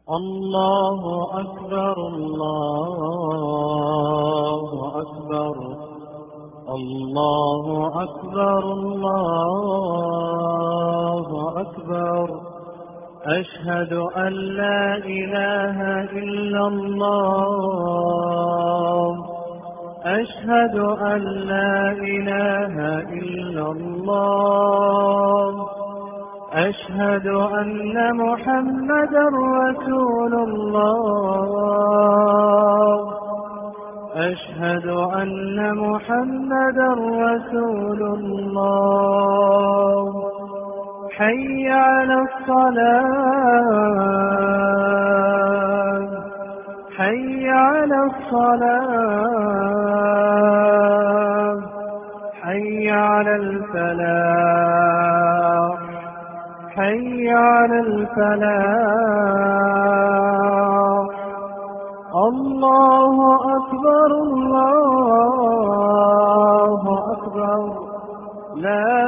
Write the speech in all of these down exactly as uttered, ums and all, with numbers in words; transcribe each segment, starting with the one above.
الله أكبر الله أكبر الله أكبر الله أكبر. أشهد أن لا إله إلا الله أشهد أن لا إله إلا الله أشهد أن محمدا رسول الله أشهد أن محمدا رسول الله. حي على الصلاة حي على الصلاة حي على الفلاح حي على الفلاح. الله أكبر الله أكبر لا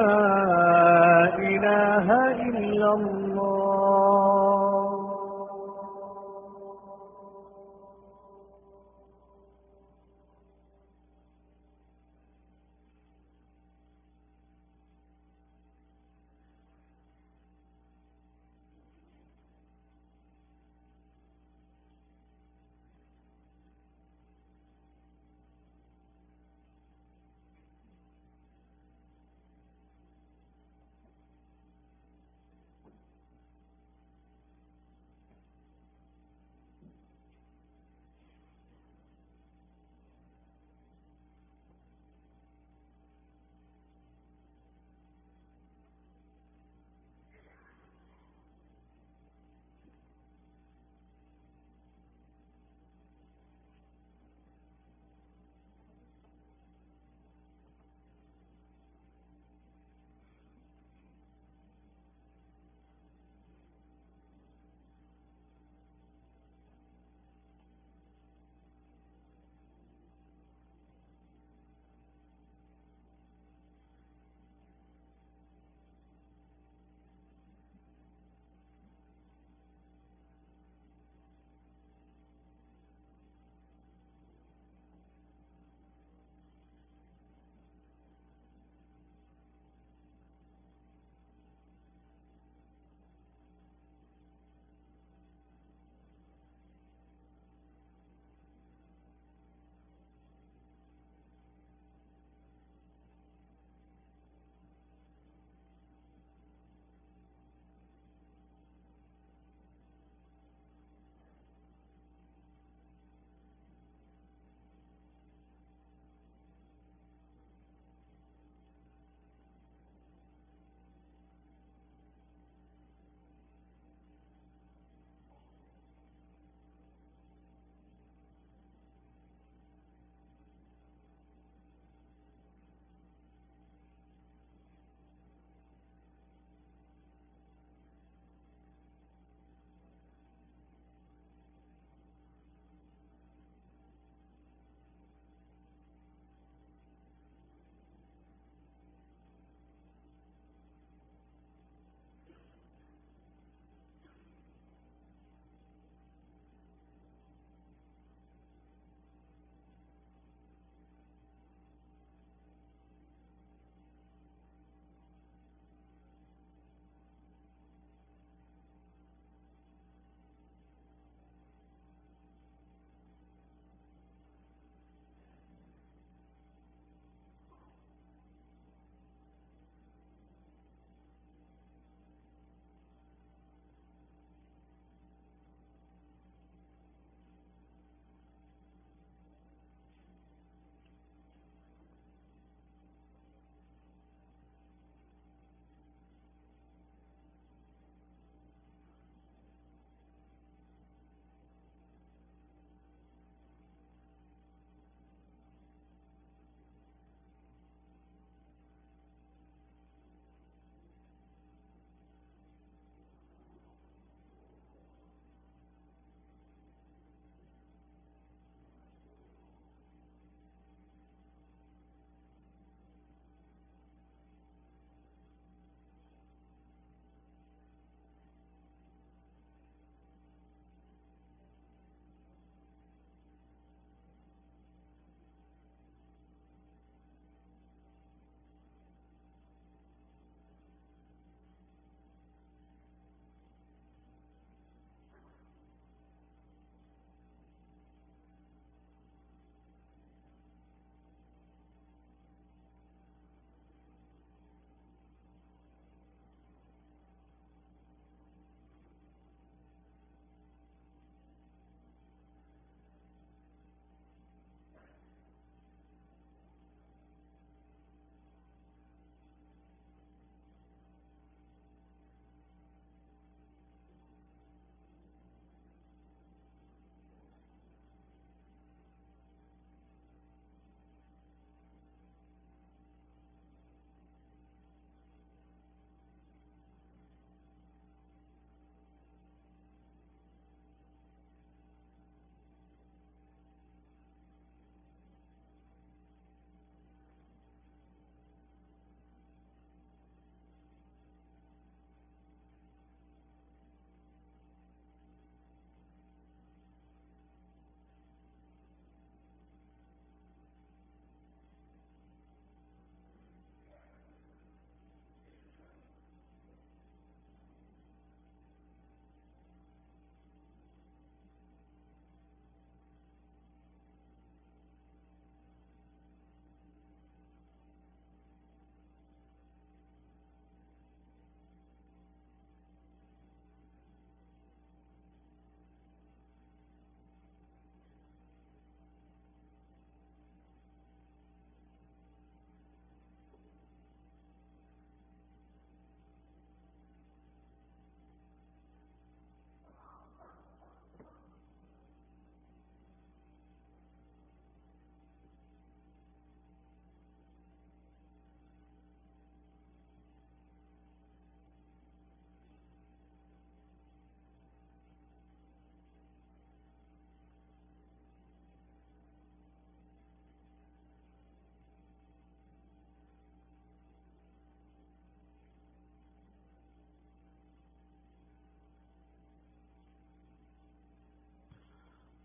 إله إلا الله.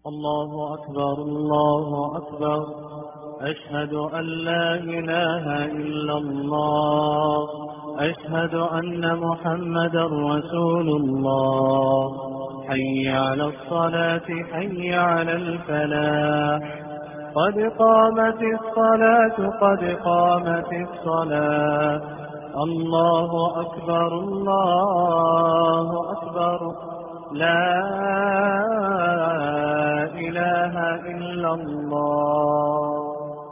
الله أكبر الله أكبر. أشهد أن لا إله إلا الله. أشهد أن محمدا رسول الله. حي على الصلاة حي على الفلاح. قد قامت الصلاة قد قامت الصلاة. الله أكبر الله أكبر. لا إله إلا الله.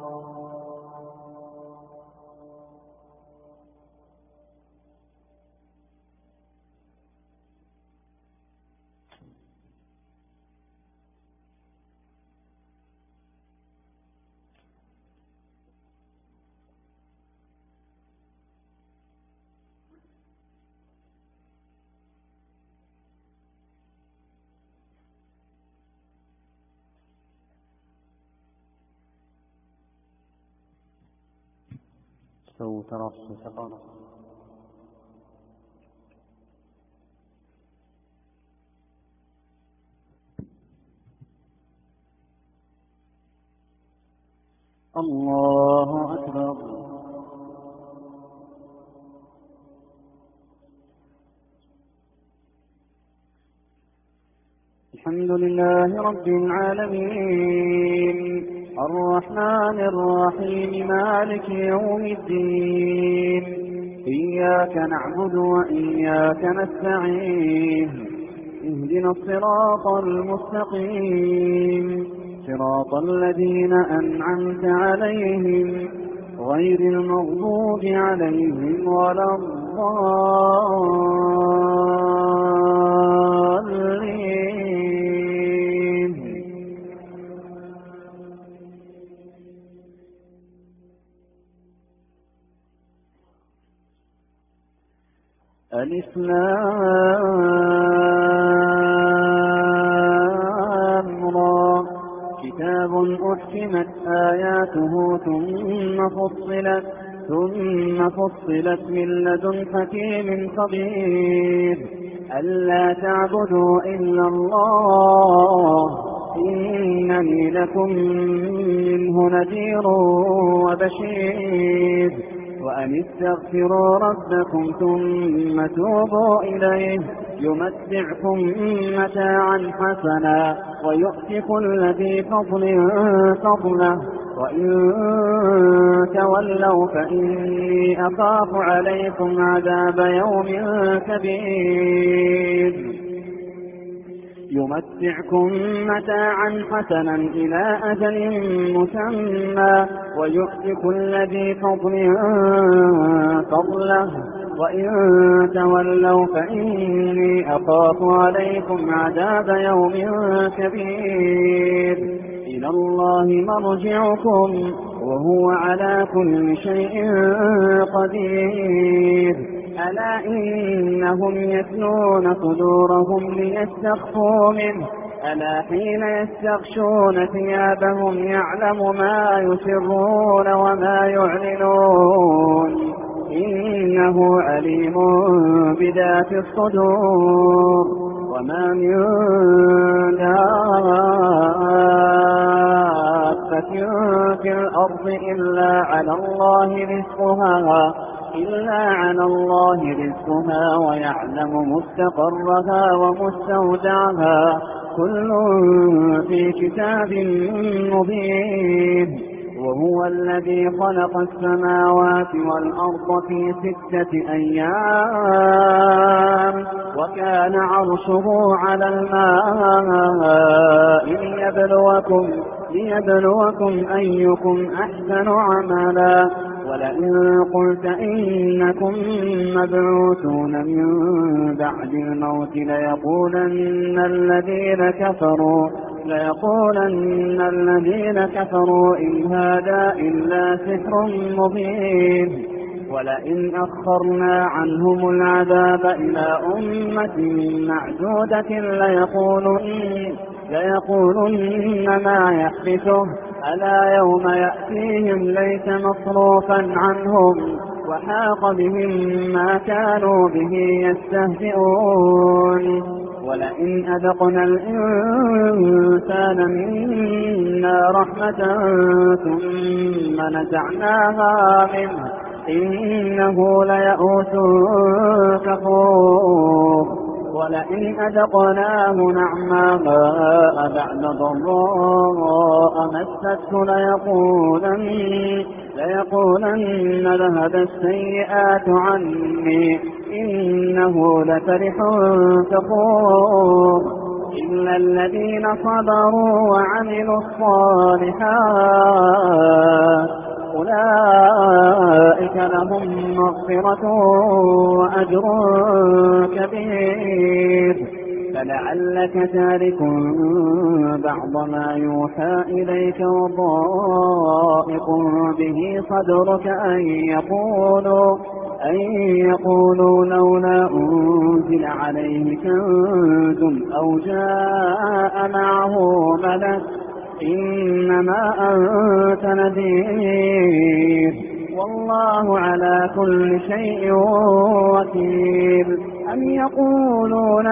سووا ترصوا سقارا. الله أكبر. الحمد لله رب العالمين الرحمن الرحيم مالك يوم الدين. إياك نعبد وإياك نستعين. اهدنا الصراط المستقيم صراط الذين أنعمت عليهم غير المغضوب عليهم ولا الضالين. الإسلام را كتاب أحكمت آياته ثم فصلت ثم فصلت من لدن حكيم خبير. ألا تعبدوا إلا الله إنني لكم منه نذير وبشير. وأن استغفروا ربكم ثم توبوا إليه يمتعكم متاعا حسنا ويؤتي كل ذي فضل فضله. وإن تولوا فإني أخاف عليكم عذاب يوم كبير. يمتعكم متاعا حسنا إلى أجل مسمى ويؤتي كل ذي فضل فضله. وإن تولوا فإني أخاف عليكم عذاب يوم كبير. إلى الله مرجعكم وهو على كل شيء قدير. ألا إنهم يثنون صدورهم ليستخفوا منه. ألا حين يستغشون ثيابهم يعلم ما يسرون وما يعلنون إنه عليم بذات الصدور. وما من دابة في الأرض إلا على الله رزقها إلا على الله رزقها ويعلم مستقرها ومستودعها كل في كتاب مبين. وهو الذي خلق السماوات والأرض في ستة أيام وكان عرشه على الماء ليبلوكم, ليبلوكم أيكم أحسن عملا. ولئن قلت إنكم مبعوثون من بعد الموت ليقولن الذين كفروا ليقولن الذين كفروا إن هذا إلا سحر مبين. ولئن أخرنا عنهم العذاب إلى أمة معدودة ليقولن, ليقولن ما يحبسه. ألا يوم يأتيهم ليس مصروفا عنهم وحاق بهم ما كانوا به يستهزئون. ولئن أذقنا الإنسان منا رحمة ثم نزعناها منه إنه ليئوس كفور ولئن أذقناه نعماء بعد ضراء مسته ليقولن, ليقولن ذهب السيئات عني إنه لفرح فخور إلا الذين صبروا وعملوا الصالحات أولئك لهم مغفرة وأجر كبير فلعلك تارك بعض ما يوحى إليك وضائق به صدرك أن يقولوا, أن يقولوا لولا أنزل عليه كنز أو جاء معه ملك إنما أنت نذير والله على كل شيء وكيل أم يقولون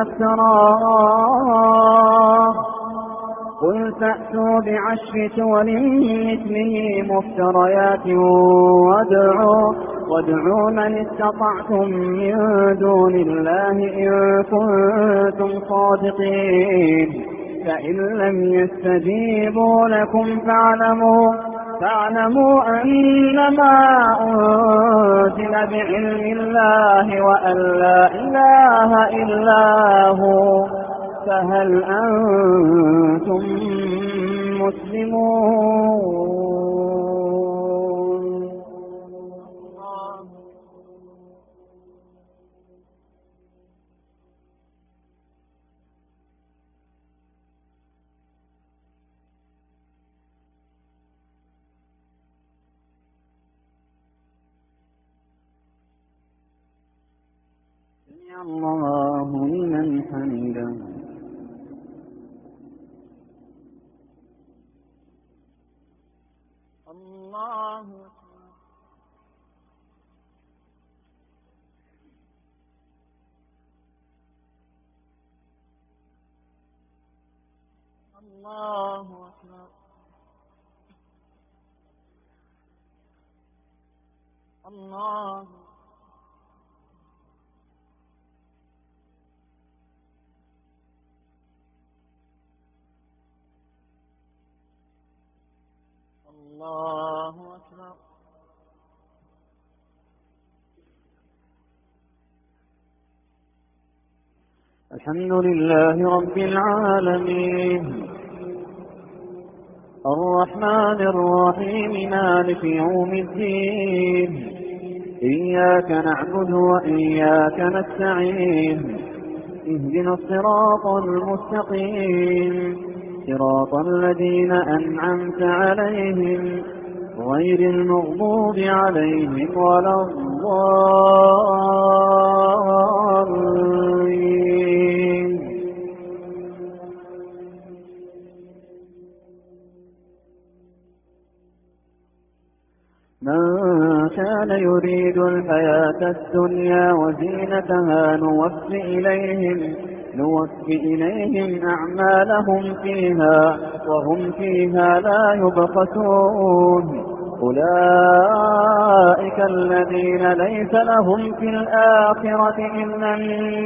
افتراه قل فأتوا بعشر سور مثله مفتريات وادعوا, وادعوا من استطعتم من دون الله إن كنتم صادقين فإن لم يستجيبوا لكم فاعلموا, فاعلموا أنما أنزل بعلم الله وأن لا إله إلا هو فهل أنتم مسلمون. سمع الله لمن حمده. الله الله أكبر الله الله أكبر. الحمد لله رب العالمين الرحمن الرحيم مالك يوم الدين إياك نعبد وإياك نستعين اهدنا الصراط المستقيم صراط الذين أنعمت عليهم غير المغضوب عليهم ولا الضالين. من كان يريد الحياة الدنيا وزينتها نوفِ إليهم نوفِ إليهم أعمالهم فيها وهم فيها لا يبخسون. أولئك الذين ليس لهم في الآخرة إلا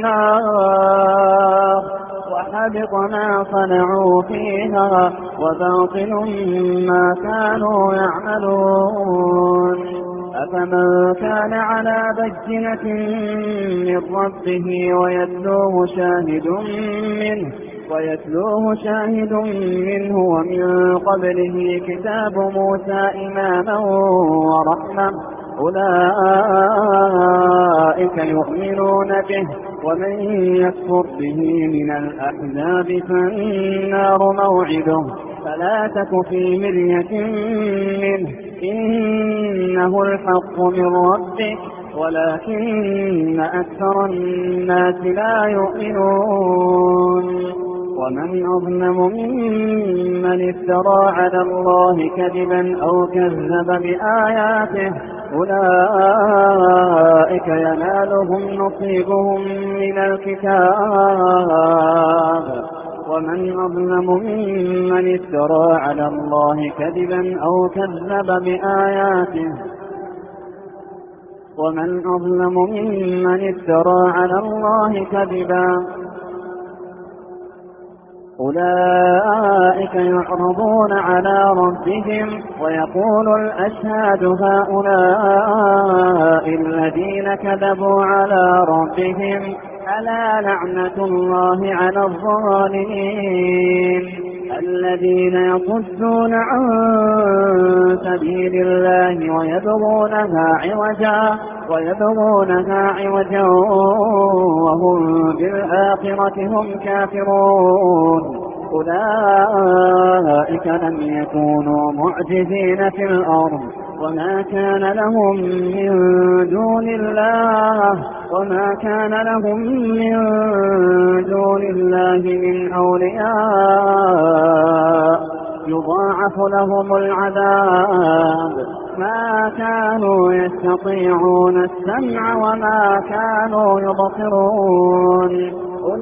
النار وحبط ما صنعوا فيها وباطل ما كانوا يعملون. أفمن كان على بينة من ربه ويتلوه شاهد منه ويتلوه شاهد منه ومن قبله كتاب موسى إماما ورحمة أولئك يؤمنون به ومن يكفر به من الأحزاب فالنار موعده فلا تك في مرية منه إنه الحق من ربك ولكن أكثر الناس لا يؤمنون. ومن أظلم ممن افترى على الله كذبا أو كذب بآياته أولئك ينالهم نصيبهم من الكتاب ومن أظلم ممن افترى على الله كذبا أو كذب بآياته ومن أظلم ممن افترى على الله كذبا أولئك يعرضون على ربهم ويقول الأشهاد هؤلاء الذين كذبوا على ربهم ألا لعنة الله على الظالمين الذين يصدون عن سبيل الله ويبغونها عوجا ويبغونها عوجا وهم بالآخرة هم كافرون أولئك لم يكونوا معجزين في الأرض وما كان لهم من دون الله وما كان لهم من دون الله من أولياء يضاعف لهم العذاب ما كانوا يستطيعون السمع وما كانوا يبصرون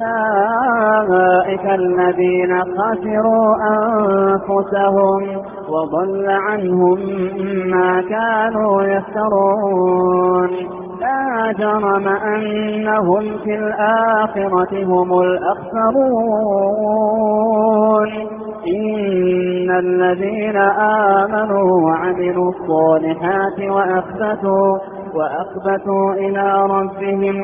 أولئك الذين خسروا أنفسهم وضل عنهم ما كانوا يفترون لا جرم أنهم في الآخرة هم الأخسرون إن الذين آمنوا وعملوا الصالحات وأخبتوا, وأخبتوا إلى ربهم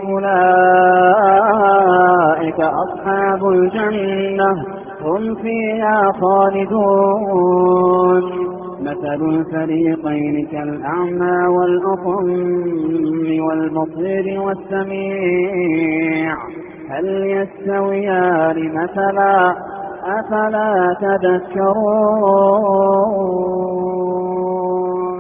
أولئك أصحاب الجنة هم فيها خالدون مثل الفريقين كالأعمى والأصم والبصير والسميع هل يستويان مثلا أفلا تذكرون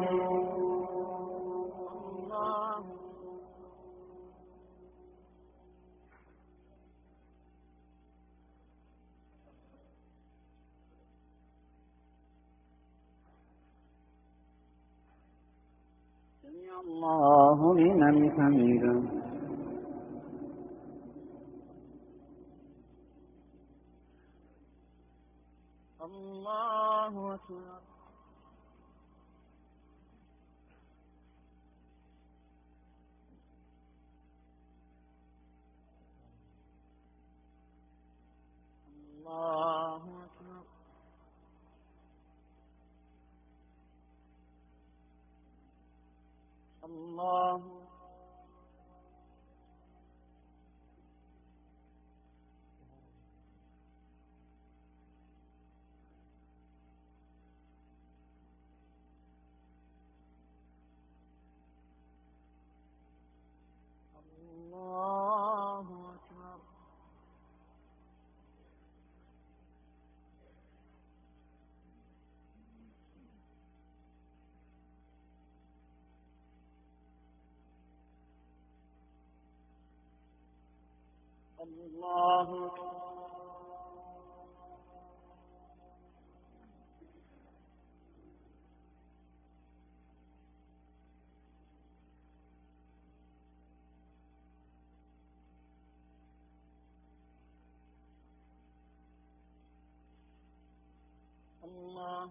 سمع الله لمن حمده الله أكبر الله أكبر الله الله أكبر الله الله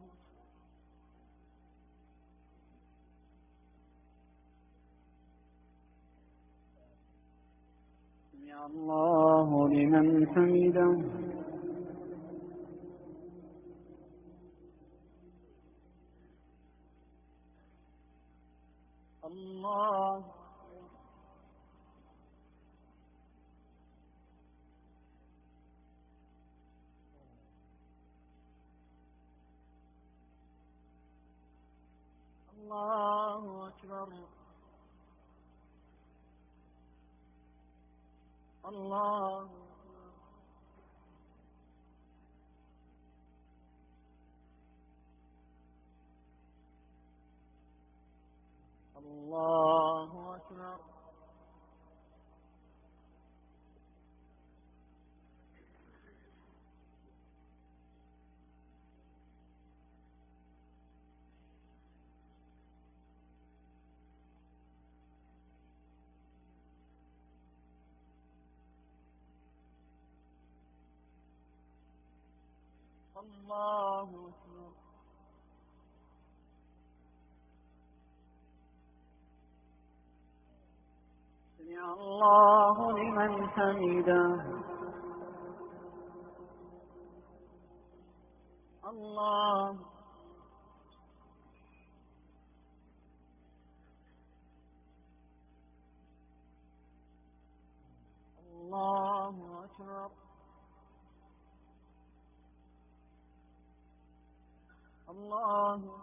سمع الله لمن حمده الله الله أكبر الله الله أكبر الله أكبر. سمع الله لمن حمده. الله الله أكبر. الله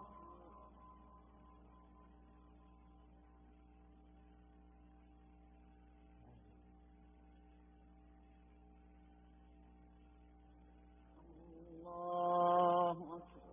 الله أكبر.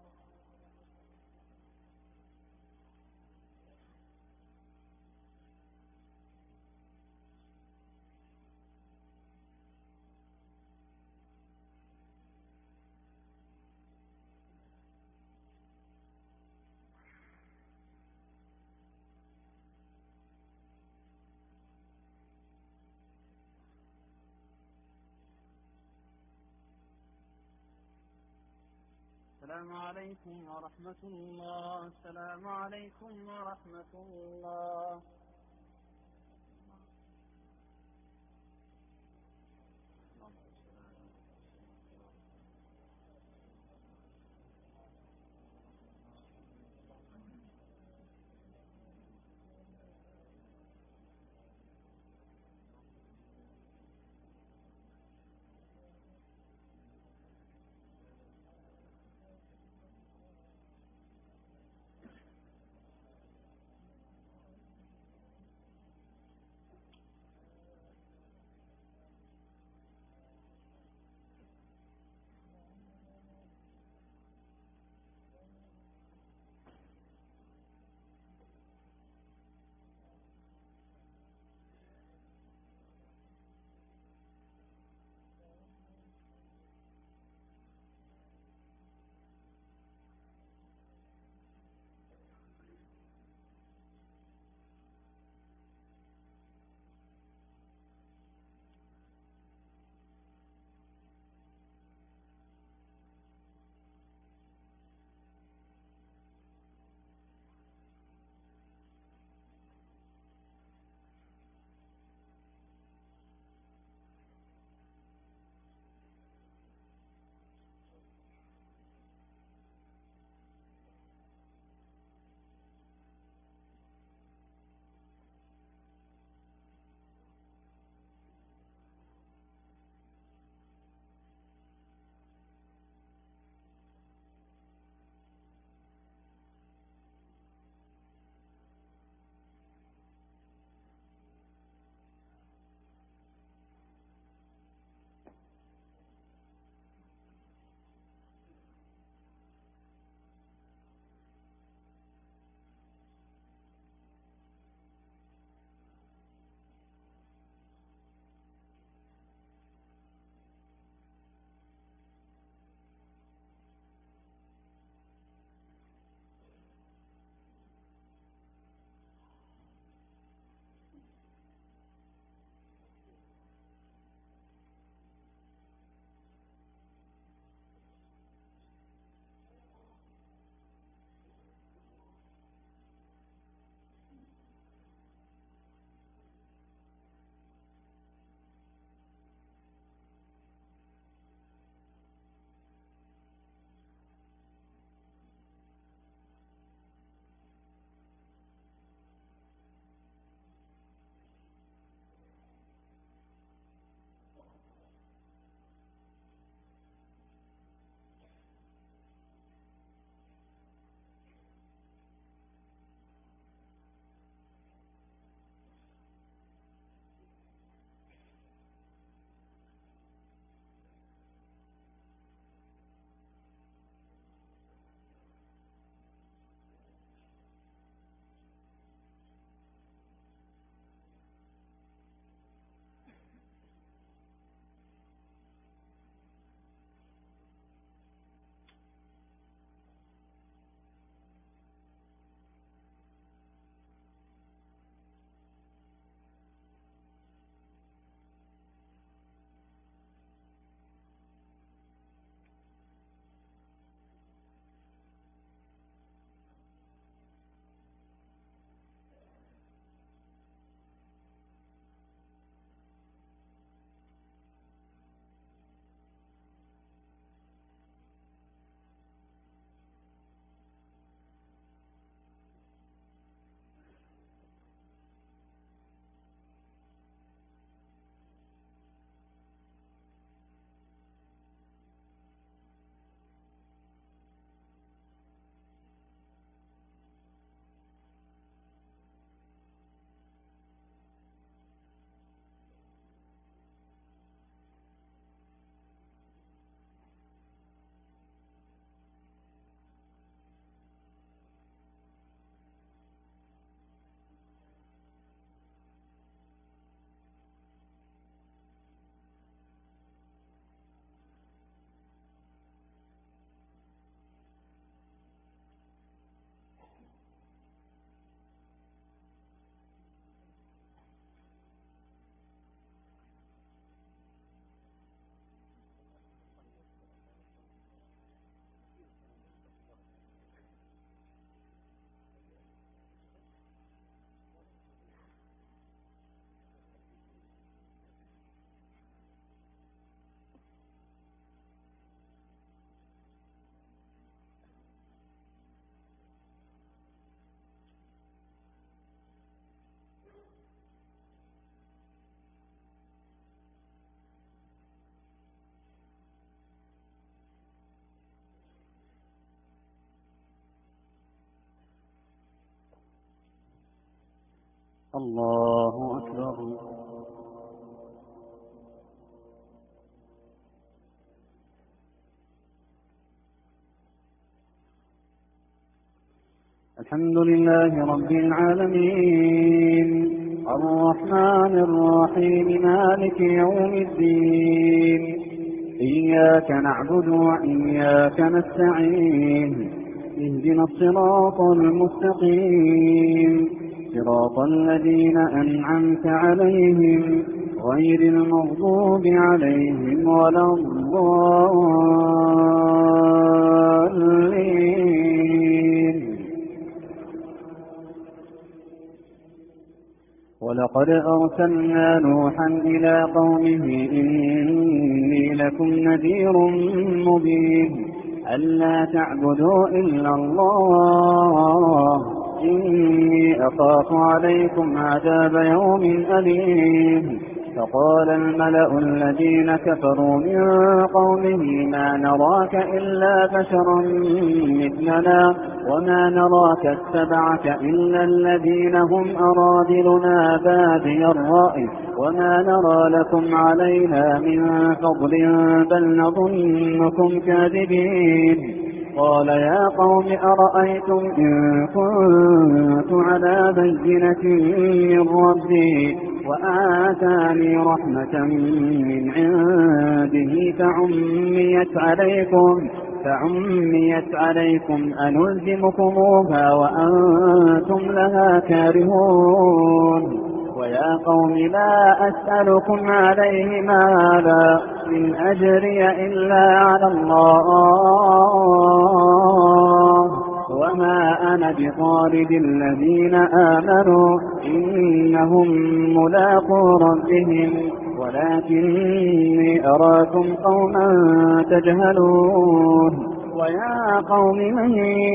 السلام عليكم ورحمة الله. السلام عليكم ورحمة الله. الله أكبر. الحمد لله رب العالمين الرحمن الرحيم مالك يوم الدين إياك نعبد وإياك نستعين اهدنا الصراط المستقيم صراط الذين أنعمت عليهم غير المغضوب عليهم ولا الضالين. ولقد أرسلنا نوحا إلى قومه إني لكم نذير مبين ألا تعبدوا إلا الله إني أخاف عليكم عذاب يوم أليم. فقال الملأ الذين كفروا من قومه ما نراك إلا بشرا مثلنا وما نراك اتبعك إلا الذين هم أراذلنا بادي الرأي وما نرى لكم علينا من فضل بل نظنكم كاذبين. قال يا قوم أرأيتم إن كنت على بينة من ربي وآتاني رحمة من عنده فعميت عليكم فعميت عليكم أنلزمكموها وأنتم لها كارهون. ويا قوم لا أسألكم عليه مالا إن أجري إلا على الله وما أنا بطارد الذين آمنوا إنهم ملاقو ربهم ولكني أراكم قوما تجهلون. ويا قوم من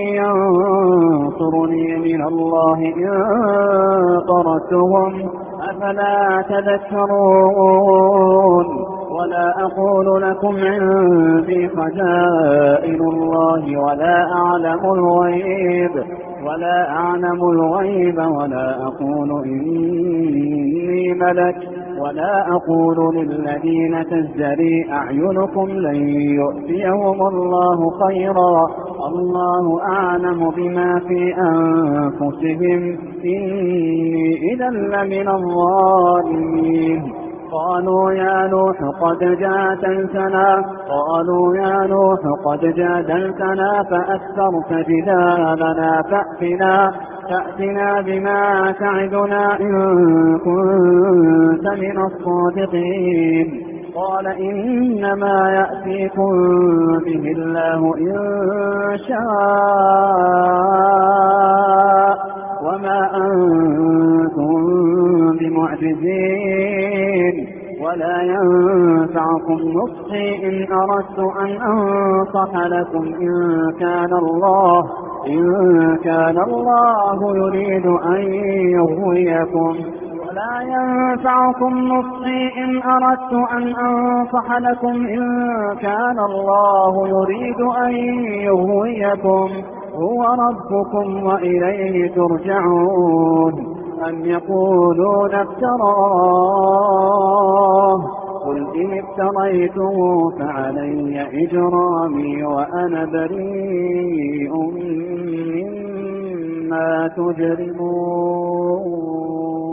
ينصرني من الله إن طردتهم أفلا تذكرون. ولا أقول لكم عندي خزائن الله ولا أعلم الغيب ولا أعلم الغيب ولا أقول إني ملك ولا أقول للذين تزدري أعينكم لن يؤتيهم الله خيرا الله أعلم بما في أنفسهم إني إذا لمن الظالمين. قالوا يا نوح قد جادلتنا قالوا يا نوح قد جادلتنا فأكثرت جدالنا فأتنا فأتنا بما تعدنا إن كنت من الصادقين. قال إنما يأتيكم به الله إن شاء وما أنتم بمعجزين ولا ينفعكم نصحي إن أردت أن أنصح لكم إن كان الله إن كان الله يريد أن يغويكم ولا ينفعكم نصحي إن أردت أن أنصح لكم إن كان الله يريد أن يغويكم هو ربكم وإليه ترجعون. أم يقولون افتراه قل إن افتريته فعلي إجرامي وأنا بريء مما تجرمون.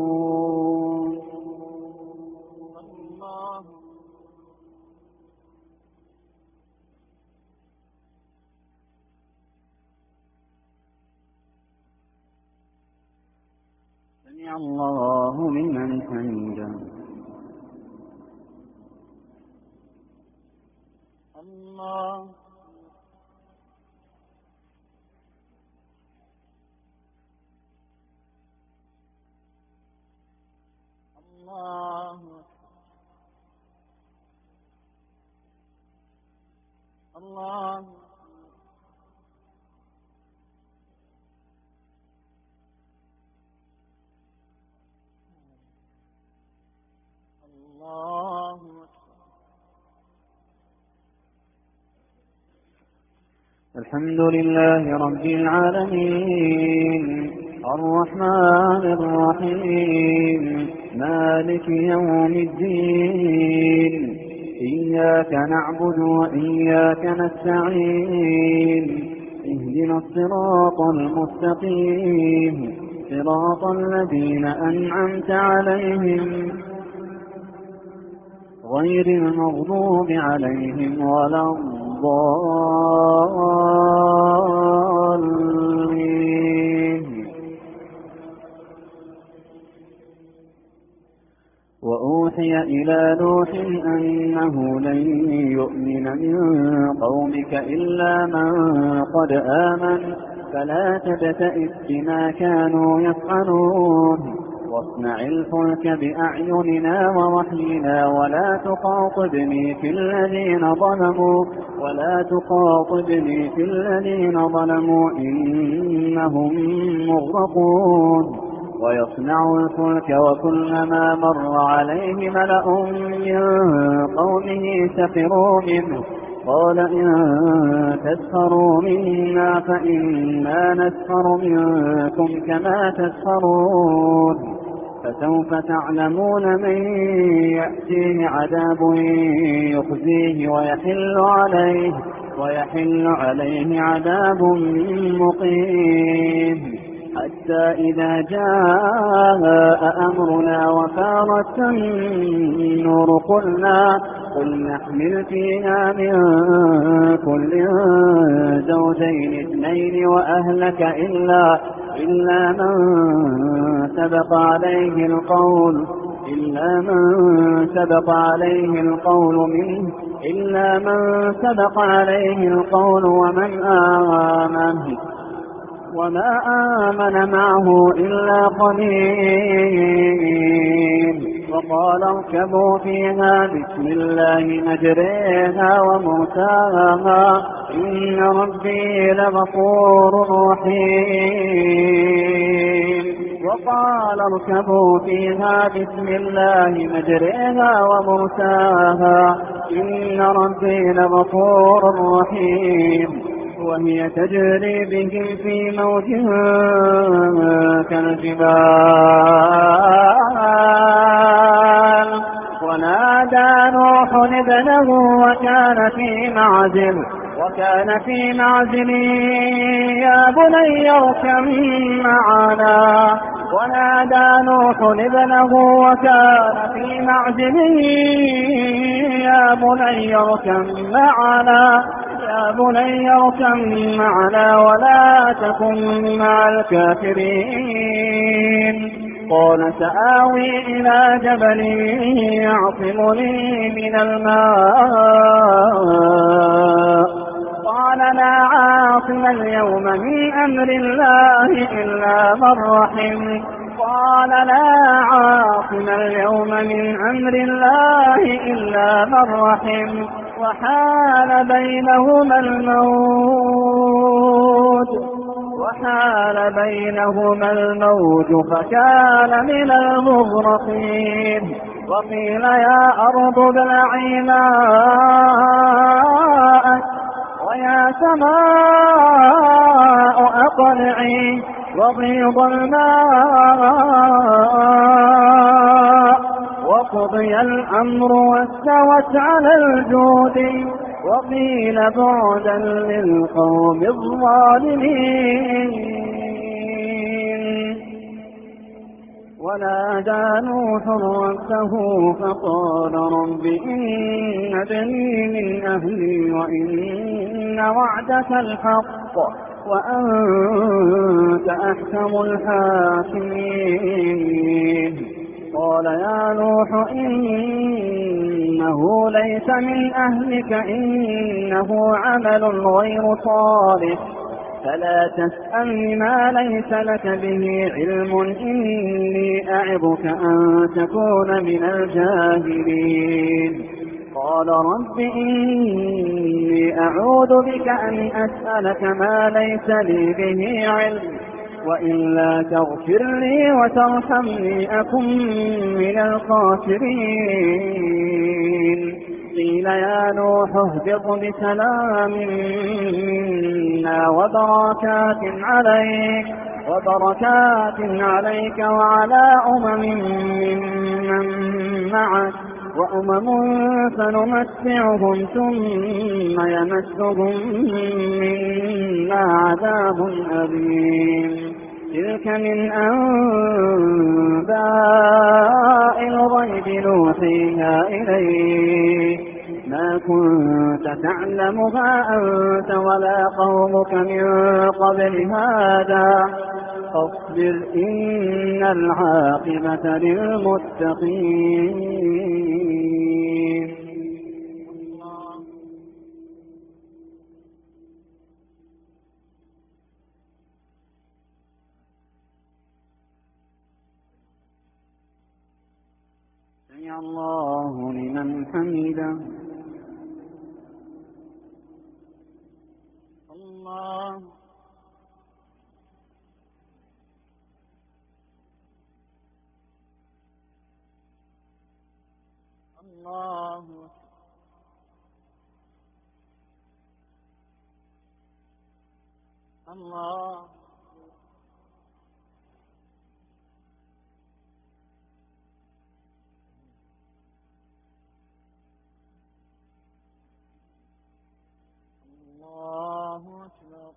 سمع الله لمن حمده. الله الله الله الله. الحمد لله رب العالمين الرحمن الرحيم مالك يوم الدين إياك نعبد وإياك نستعين اهدنا الصراط المستقيم صراط الذين أنعمت عليهم غير المغضوب عليهم ولا الضالين. وأوحي إلى نوح أنه لن يؤمن من قومك إلا من قد آمن فلا تبتئس بما كانوا يفعلون واصنع الفلك بأعيننا ووحينا ولا تخاطبني في الذين ظلموا ولا تخاطبني في الذين ظلموا إنهم مغرقون. ويصنع الفلك وكلما مر عليه ملأ من قومه سخروا منه قال إن تسخروا منا فإنا نسخر منكم كما تسخرون فسوف تعلمون من يأتيه عذاب يخزيه ويحل عليه ويحل عليه عذاب مقيم حتى إذا جاء أمرنا وفارت النور قلنا قل نحمل فيها من كل زوجين اثنين وأهلك إلا إلا من سبق عليه القول إلا من سبق عليه القول منه إلا من سبق عليه القول ومن آمن وما آمن معه إلا قليل. وقال اركبوا فيها بسم الله مجريها ومرساها إن ربي لغفور رحيم. وقال اركبوا فيها بسم الله مجريها ومرساها إن ربي لغفور رحيم. وهي تجري بهم في موج كالجبال ونادى نوح ابنه وكان في معزل وكان في معزل يا بني اركب معنا ونادى نوح ابنه وكان في معزل يا بني اركب معنا يا بني اركب معنا ولا تكن مع الكافرين قال سآوي إلى جبل يعصمني من الماء قال لا عاصم اليوم من أمر الله إلا من رحم قال لا عاصم اليوم من أمر الله إلا من رحم وحال بينهما الموج وحال بينهما الموج فكان من المغرقين. وقيل يا أرض ابلعي ماءك ويا سماء أقلعي وغيض الماء وقضي الأمر واستوت على الجود وقيل بعدا للقوم الظالمين. ونادى نوح ربه فقال رب إن ابني من أهلي وإن وعدك الحق وأنت أحكم الحاكمين. قال يا نوح إنه ليس من أهلك إنه عمل غير صالح فلا تسألني ما ليس لك به علم إني أعظك أن تكون من الجاهلين. قال رب إني أعوذ بك أن أسألك ما ليس لي به علم وإلا تغفر لي وترحمني أكن من الخاسرين. قيل يا نوح اهبط بسلام منا وبركات عليك وبركات عليك وعلى أمم ممن معك وأمم سنمتعهم ثم يمسهم منا عذاب أليم تلك من أنباء الغيب نوحيها إليك ما كنت تعلمها أنت ولا قومك من قبل هذا فاصبر إن العاقبة للمتقين. سمع الله لمن حمده. الله الله الله الله أكبر.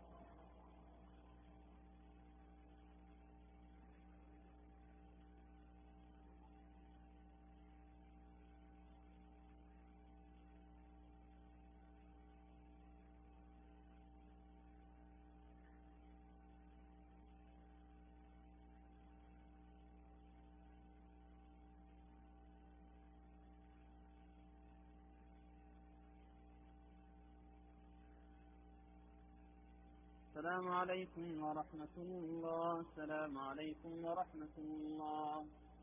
السلام عليكم ورحمة الله. السلام عليكم ورحمة الله.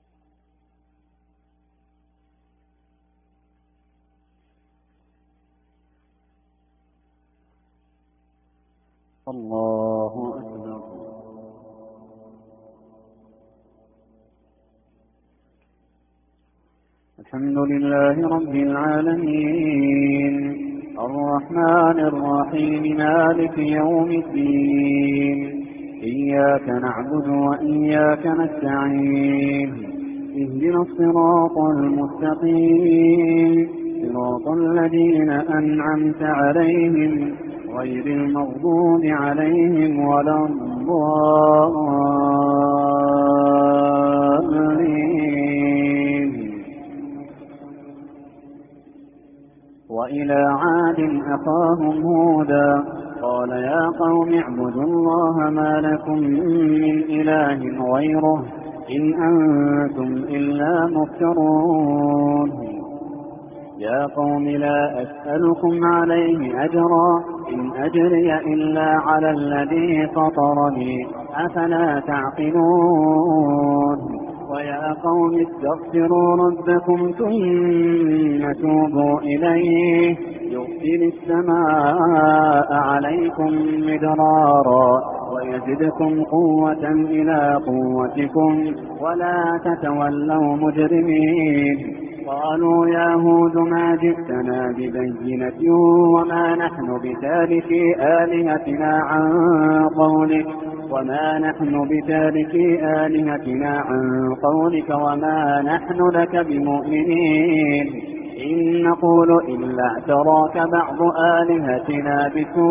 الله أكبر. الحمد لله رب العالمين الرحمن الرحيم مالك يوم الدين إياك نعبد وإياك نستعين اهدنا الصراط المستقيم صراط الذين أنعمت عليهم غير المغضوب عليهم ولا الضالين. وإلى عاد أخاهم هودا قال يا قوم اعبدوا الله ما لكم من إله غيره إن أنتم إلا مفترون. يا قوم لا أسألكم عليه أجرا إن أجري إلا على الذي فطرني أفلا تعقلون. ويا قوم استغفروا ربكم ثم توبوا إليه يرسل السماء عليكم مدرارا ويزدكم قوة إلى قوتكم ولا تتولوا مجرمين. قالوا يا هود ما جئتنا ببينة وما نحن بتاركي آلهتنا عن قولك وما نحن بتاركي آلهتنا عن قولك وما نحن لك بمؤمنين إن نقول إلا اعتراك بعض آلهتنا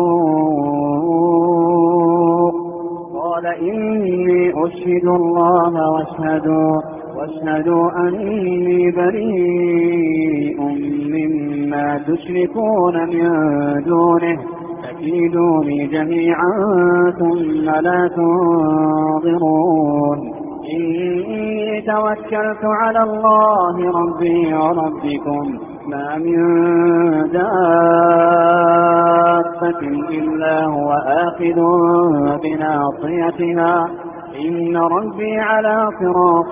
بسوء. قال إني أشهد الله واشهدوا واشهدوا أني بريء مما تشركون من دونه فكيدوني جميعا ثم لا تنظرون. إني توكلت على الله ربي وربكم ما من دابة إلا هو آخذ بناصيتها إن ربي على صراط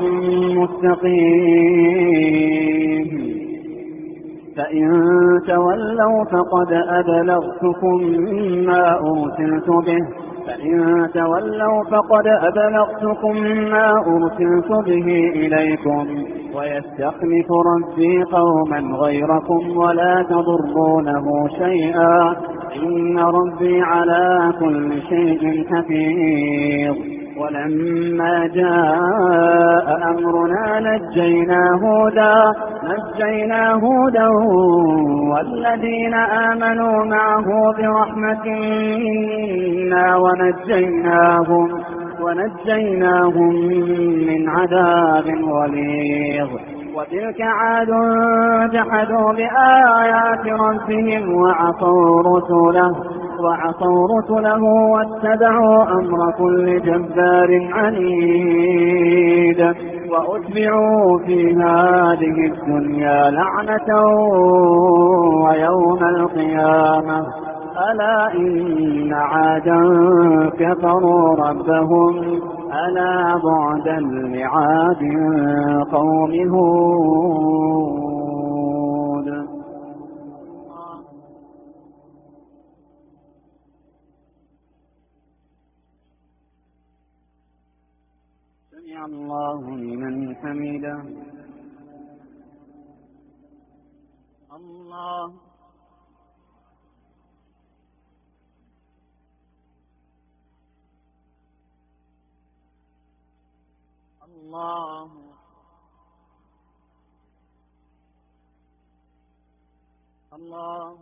مستقيم. فإن تولوا فقد أبلغتكم ما أرسلت به فإن تولوا فقد أبلغتكم ما أرسلت به إليكم ويستخلف ربي قوما غيركم ولا تضرونه شيئا إن ربي على كل شيء حفيظ. ولما جاء أمرنا نجينا هودا نجينا هودا والذين آمنوا معه برحمة منا ونجيناهم ونجيناهم من عذاب غليظ. وتلك عاد جحدوا بآيات ربهم وعصوا رسله وعصوا رسله واتبعوا أمر كل جبار عنيد. وأتبعوا في هذه الدنيا لعنة ويوم القيامة ألا إن عادا كفروا ربهم ألا بعدا لعاد قوم هود. سمع الله لمن حمده. الله الله الله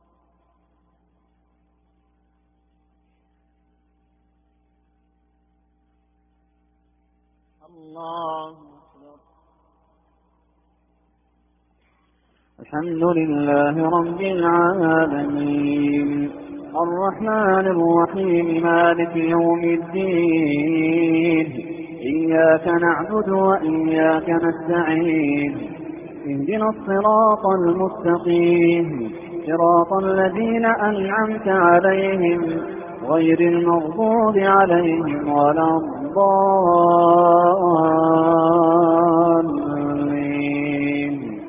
الله. الحمد لله رب العالمين الرحمن الرحيم مالك يوم الدين إياك نعبد وإياك نستعين اهدنا الصراط المستقيم صراط الذين أنعمت عليهم غير المغضوب عليهم ولا الضالين.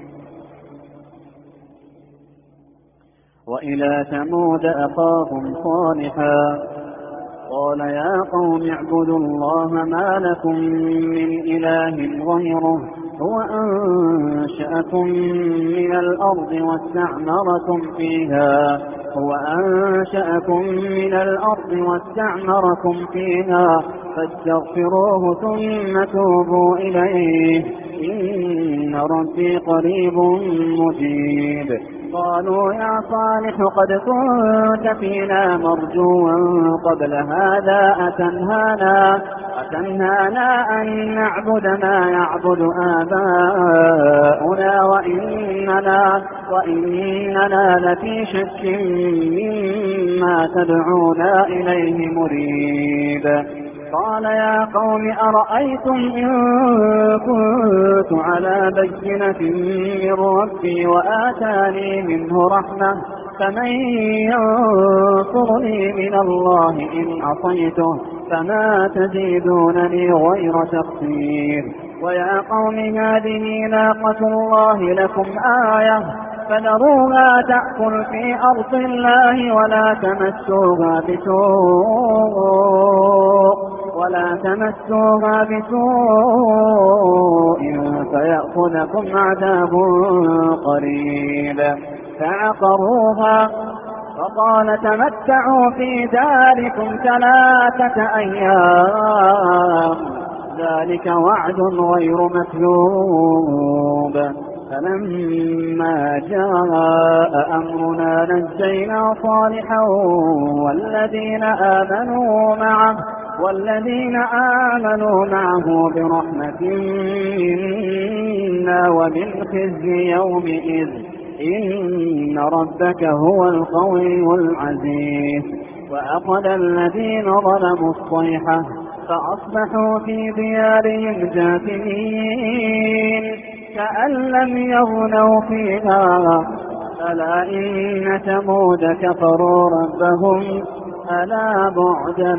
وإلى ثمود أخاهم صالحا قال يا قوم اعبدوا الله ما لكم من إله غيره هو أنشأكم من الأرض واستعمركم فيها هو أنشأكم من الأرض واستعمركم فيها فاستغفروه ثم توبوا إليه إن ربي قريب مجيب. قالوا يا صالح قد كنت فينا مرجوا قبل هذا أتنهانا, أتنهانا أن نعبد ما يعبد آباؤنا وإننا, وإننا لفي شك مما تدعونا إليه مريب. قال يا قوم أرأيتم إن كنت على بينة من ربي وآتاني منه رحمة فمن ينصرني من الله إن عصيته فما تزيدونني غير تقصير. ويا قوم هذه ناقة الله لكم آية فذروها تأكل في أرض الله ولا تمسوها بسوء ولا تمسوها بسوء فيأخذكم عذاب قريب. فعقروها فقال تمتعوا في داركم ثلاثة أيام ذلك وعد غير مكذوب. فلما جاء أمرنا نجينا صالحا والذين آمنوا معه والذين آمنوا معه برحمة منا ومن خزي يومئذ إن ربك هو القوي العزيز. وأخذ الذين ظلموا الصيحة فأصبحوا في ديارهم جاثمين كأن لم يغنوا فيها ألا إن ثمود كفروا ربهم ألا بعدا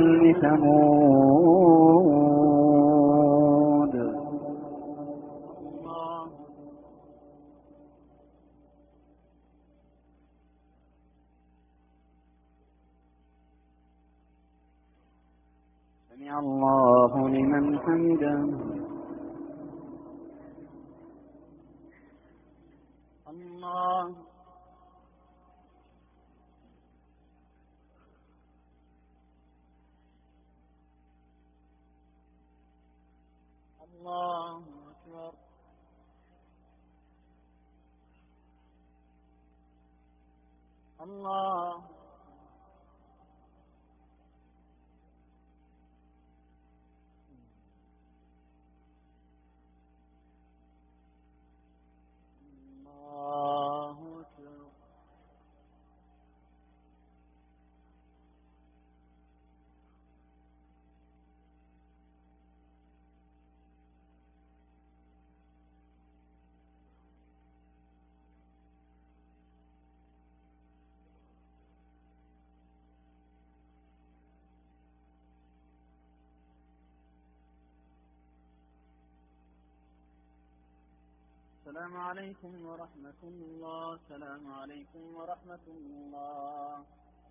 لثمود. سمع الله لمن حمده. الله الله أكبر. الله الله أكبر. السلام عليكم ورحمة الله. السلام عليكم ورحمة الله.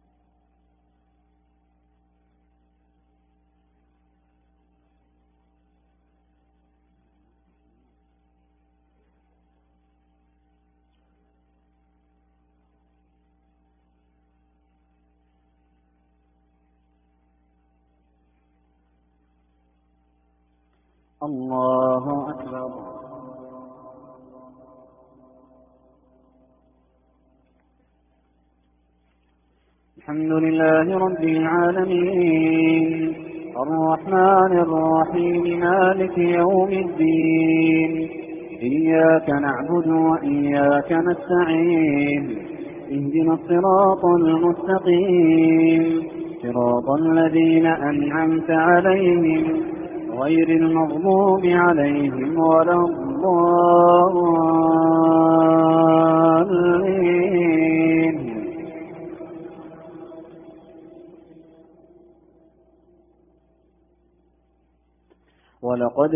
الله أكبر. الحمد لله رب العالمين الرحمن الرحيم مالك يوم الدين إياك نعبد وإياك نستعين اهدنا الصراط المستقيم صراط الذين أنعمت عليهم غير المغضوب عليهم ولا الضالين. ولقد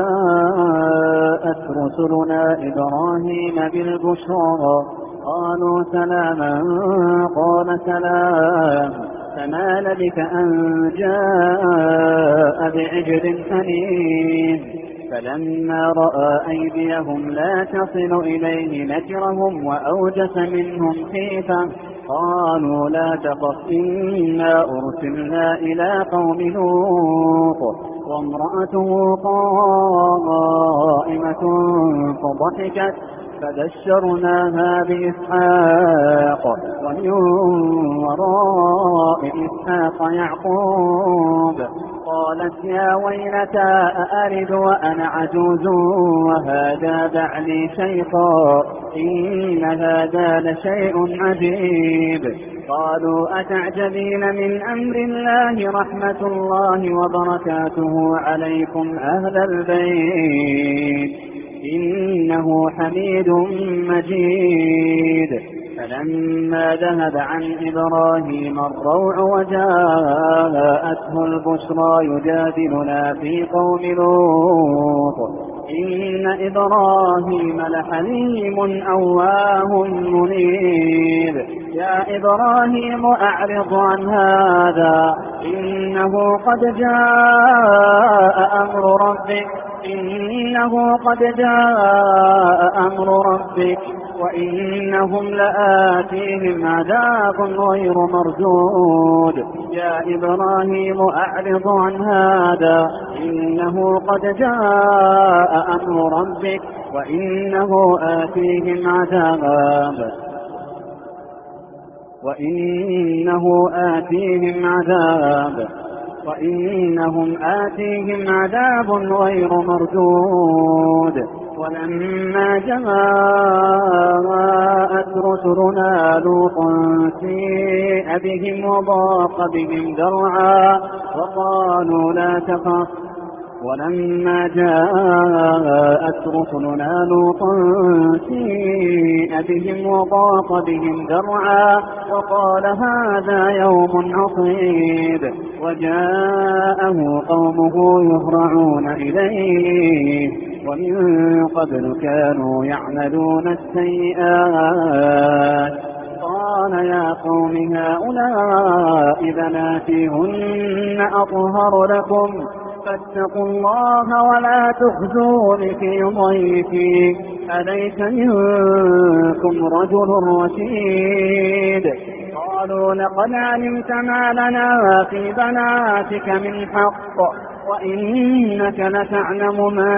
جاءت رسلنا إبراهيم بالبشرى قالوا سلاما قال سلام فما لبث أن جاء بعجل حنيذ فلما رأى أيديهم لا تصل إليه نكرهم وأوجس منهم خيفة قالوا لا تخف إنا أرسلنا إلى قوم لوط وامرأته قائمة فضحكت فبشرناها بإسحاق ومن وراء إسحاق يعقوب قالت يا ويلتى أألد وأنا عجوز وهذا بعلي شيخا إن هذا لشيء عجيب. قالوا أتعجبين من أمر الله رحمة الله وبركاته عليكم أهل البيت إنه حميد مجيد. فلما ذهب عن إبراهيم الروع وجاءته البشرى يجادلنا في قوم لوط إن إبراهيم لحليم أواه منيب. يا إبراهيم أعرض عن هذا إنه قد جاء أمر ربك إنه قد جاء أمر ربك وإنهم لآتيهم عذاب غير مردود. يا إبراهيم أعرض عن هذا إنه قد جاء أمر ربك وإنه آتيهم عذاب وإنه آتيهم عذاب وإنهم آتيهم عذاب غير مردود. ولما جاءت رسلنا لوطا سيء بهم وضاق بهم ذرعا وقالوا لا تخف ولما جاءت رسلنا لوطا سيء بهم وضاق بهم ذرعا وقال هذا يوم عصيب وجاءه قومه يهرعون إليه ومن قبل كانوا يعملون السيئات قال يا قوم هؤلاء بناتي هن أطهر لكم فاتقوا الله ولا تخزون في ضيفي أليس منكم رجل رشيد. قالوا لقد علمت ما لنا في بناتك من حق وإنك لتعلم ما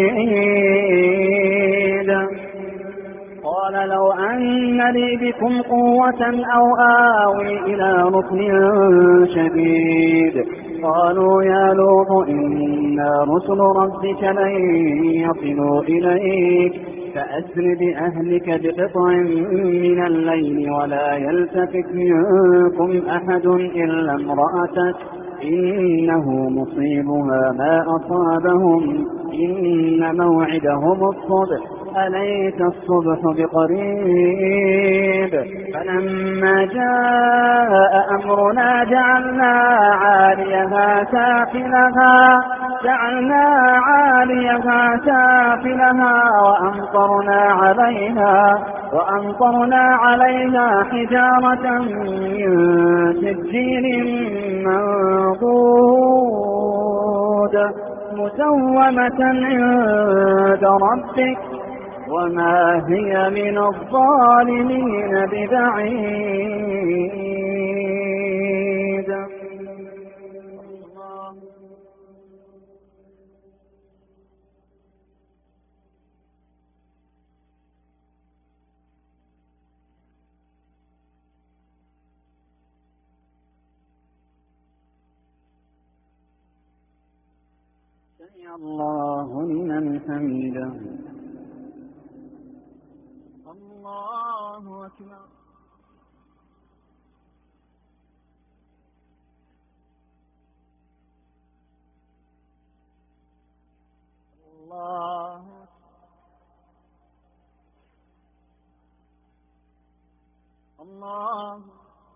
نريد. قال لو أن لي بكم قوة أو آوي إلى ركن شديد. قالوا يا لوط إنا رسل ربك لن يصلوا إليك فأسر بأهلك بقطع من الليل ولا يلتفت منكم أحد إلا امرأتك إنه مصيبها ما أصابهم إن موعدهم الصبح أليس الصبح بقريب. فلما جاء أمرنا جعلنا عاليها سافلها جعلنا عاليها سافلها وأمطرنا عليها وأمطرنا عليها حجارة من سجيل منضود مسومة عند ربك وما هي من الظالمين ببعيد. سمع الله لمن حمده. الله أكبر. الله الله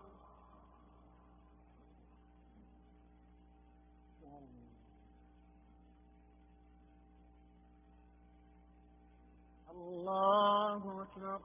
الله أكبر.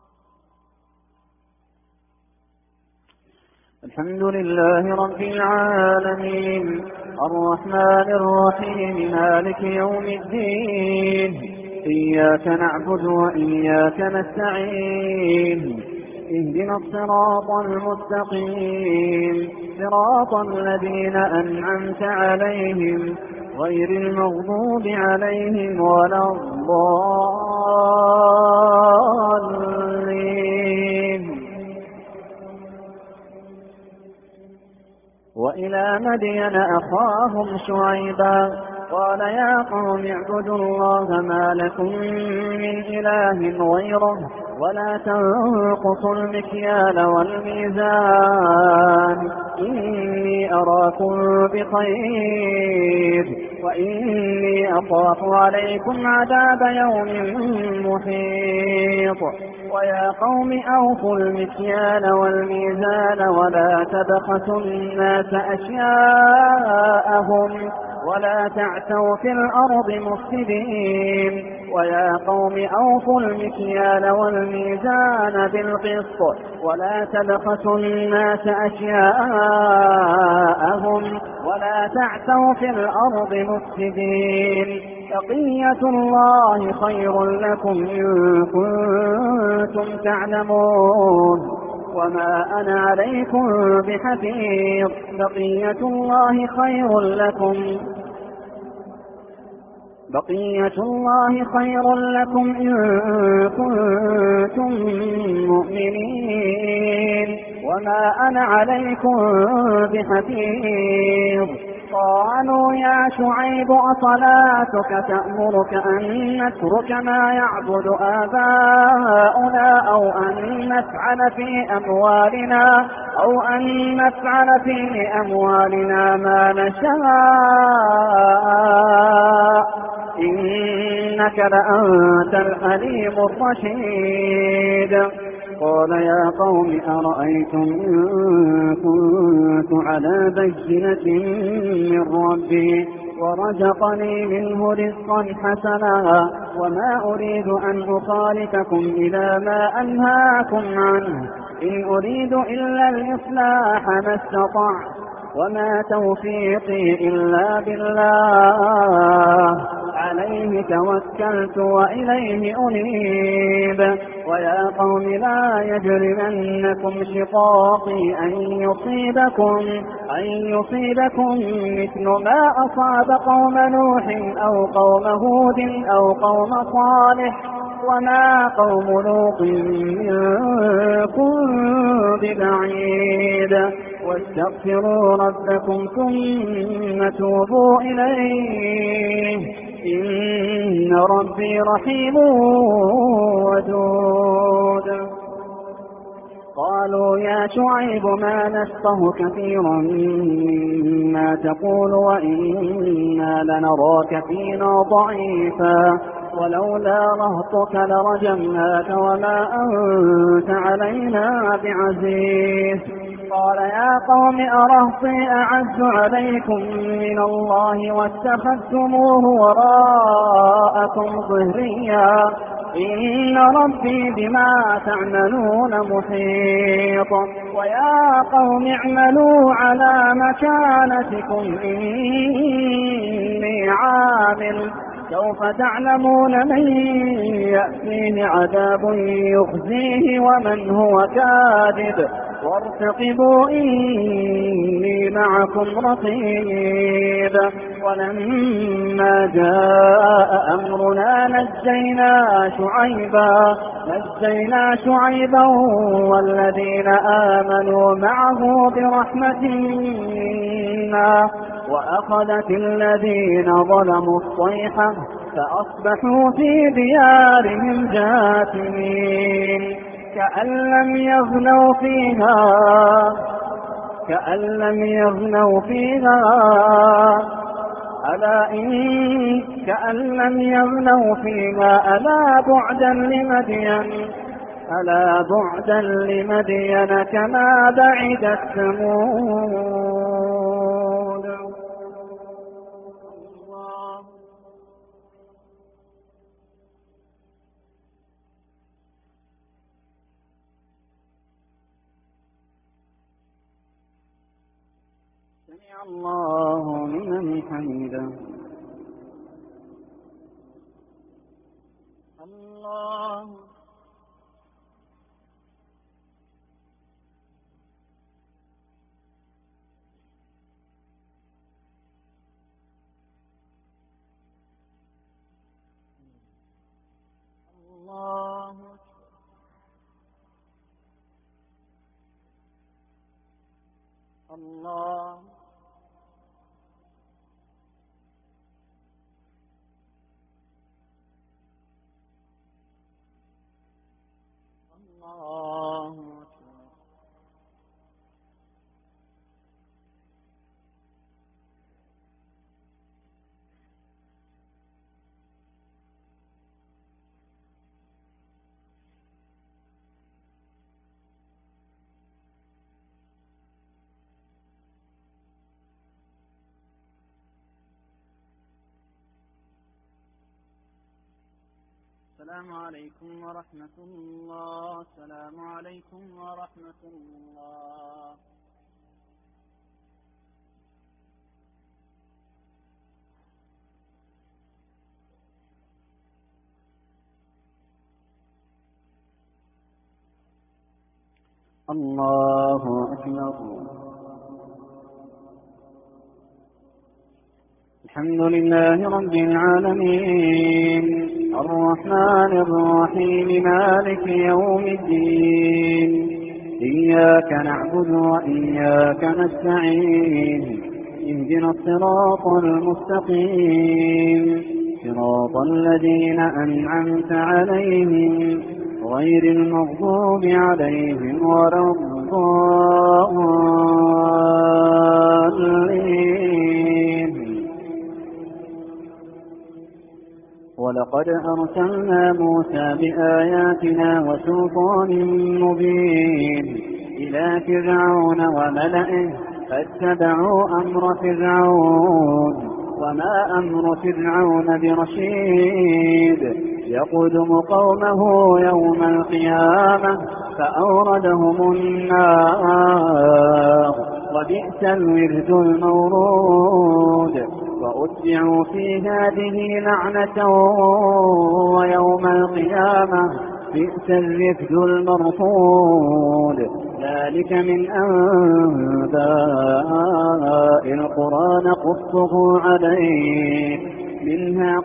الحمد لله رب العالمين الرحمن الرحيم مالك يوم الدين إياك نعبد وإياك نستعين اهدنا الصراط المستقيم صراط الذين أنعمت عليهم غير المغضوب عليهم ولا الضالين. وإلى مدين أخاهم شعيبا قال يا قوم اعبدوا الله ما لكم من إله غيره ولا تنقصوا المكيال والميزان إني أراكم بخير وإني أخاف عليكم عذاب يوم محيط. ويا قوم أوفوا المكيال والميزان ولا تبخسوا الناس أشياءهم ولا تعثوا في الأرض مفسدين. ويا قوم أوفوا المكيال والميزان بالقسط ولا تبخسوا الناس أشياءهم ولا تعثوا في الأرض مفسدين. بقية الله خير لكم إن كنتم تعلمون وما أنا عليكم بحفيظ. بقية الله خير لكم بقية الله خير لكم إن كنتم مؤمنين وما أنا عليكم بحفيظ. قالوا يا شعيب أصلاتك تأمرك أن نترك ما يعبد آباؤنا أو أن نفعل في أموالنا أو أن نفعل في أموالنا ما نشاء إنك لأنت الحليم الرشيد. قال يا قوم أرأيتم إن كنت على بينة من ربي ورزقني منه رزقا حسنا وما أريد أن أخالفكم إلى ما أنهاكم عنه إن أريد إلا الإصلاح ما استطعت وما توفيقي إلا بالله عليه توكلت وإليه أنيب. ويا قوم لا يجرمنكم شقاقي أن يصيبكم, أن يصيبكم مثل ما أصاب قوم نوح أو قوم هود أو قوم صالح وما قوم لوط منكم ببعيد واستغفروا ربكم ثم توبوا إليه إن ربي رحيم ودود. قالوا يا شعيب ما نفقه كثيرا مما تقول وإنا لنراك فينا ضعيفا ولولا رهطك لرجمناك وما أنت علينا بعزيز. قال يا قوم أرهطي أعز عليكم من الله واتخذتموه وراءكم ظهريا إن ربي بما تعملون محيط. ويا قوم اعملوا على مكانتكم إني عامل سوف تعلمون من يأتيه عذاب يخزيه ومن هو كاذب وارتقبوا إني معكم رقيب. ولما جاء أمرنا نجينا شعيبا, نجينا شعيبا والذين آمنوا معه برحمة منا وأخذت الذين ظلموا الصيحة فأصبحوا في ديارهم جاثمين كأن لم يغنوا فيها, كأن لم يغنوا فيها ألا إن كأن لم يغنوا فيها ألا بعدا لمدين, ألا بعدا لمدين كما بعدت ثمود. سمع الله لمن حمده. الله الله الله الله. السلام عليكم ورحمة الله. السلام عليكم ورحمة الله. الله أكبر. الحمد لله رب العالمين الرحمن الرحيم مالك يوم الدين إياك نعبد وإياك نستعين اهدنا الصراط المستقيم صراط الذين أنعمت عليهم غير المغضوب عليهم ولا الضالين. ولقد أرسلنا موسى بآياتنا وسلطان مبين إلى فرعون وملئه فاتبعوا أمر فرعون وما أمر فرعون برشيد يقدم قومه يوم القيامة فأوردهم النار وبئس الورد المورود وأتبعوا في هذه لعنة ويوم القيامة بئس الرفد المرفود ذلك من أنباء القرى نقصه عليك منها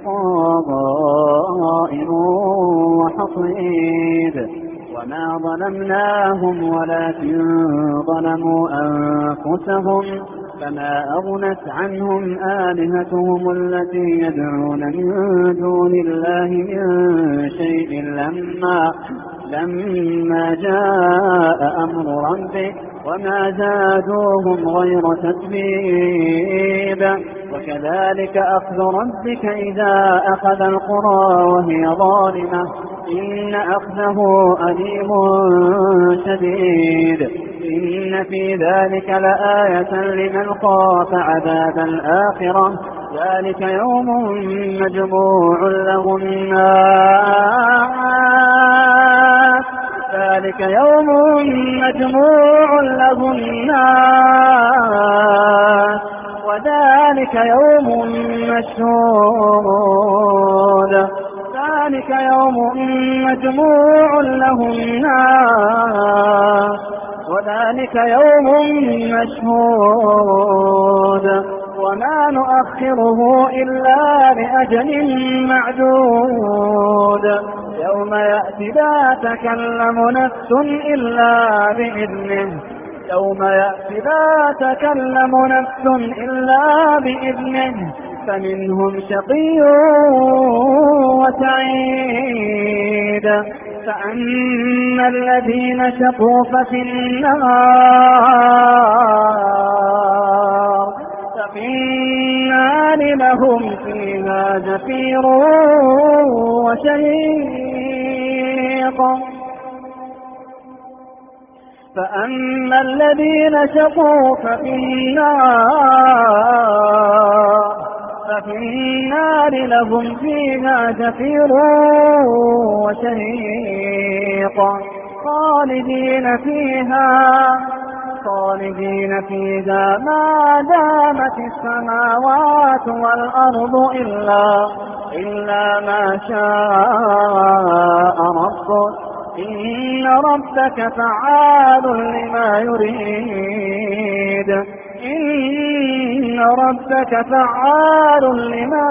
قائم وحصيد وما ظلمناهم ولكن ظلموا أنفسهم فما أغنت عنهم آلهتهم التي يدعون من دون الله من شيء لما, لما جاء أمر ربك وما زادوهم غير تتبيب وكذلك أخذ ربك إذا أخذ القرى وهي ظالمة إن أخذه أليم شديد إن في ذلك لآية لمن خاف عذاب الآخرة ذلك يوم مجموع له الناس ذلك يوم مجموع له الناس وذلك يوم مشهود ذلك يوم مجموع له الناس وذلك يوم مشهود وما نؤخره إلا لأجل معدود يوم يأتي لا تكلم نفس إلا بإذنه يوم يأتي لا تكلم نفس إلا بإذنه فمنهم شقي وسعيد فأما الذين شقوا ففي النار ففي النار لهم فيها زفير وشهيق فأما الذين شقوا ففي النار ففي النار لهم فيها زفير وشهيق خالدين فيها خالدين فيها ما دامت السماوات والأرض إلا, إلا ما شاء ربك إن ربك فعال لما يريد إن ربك فعال لما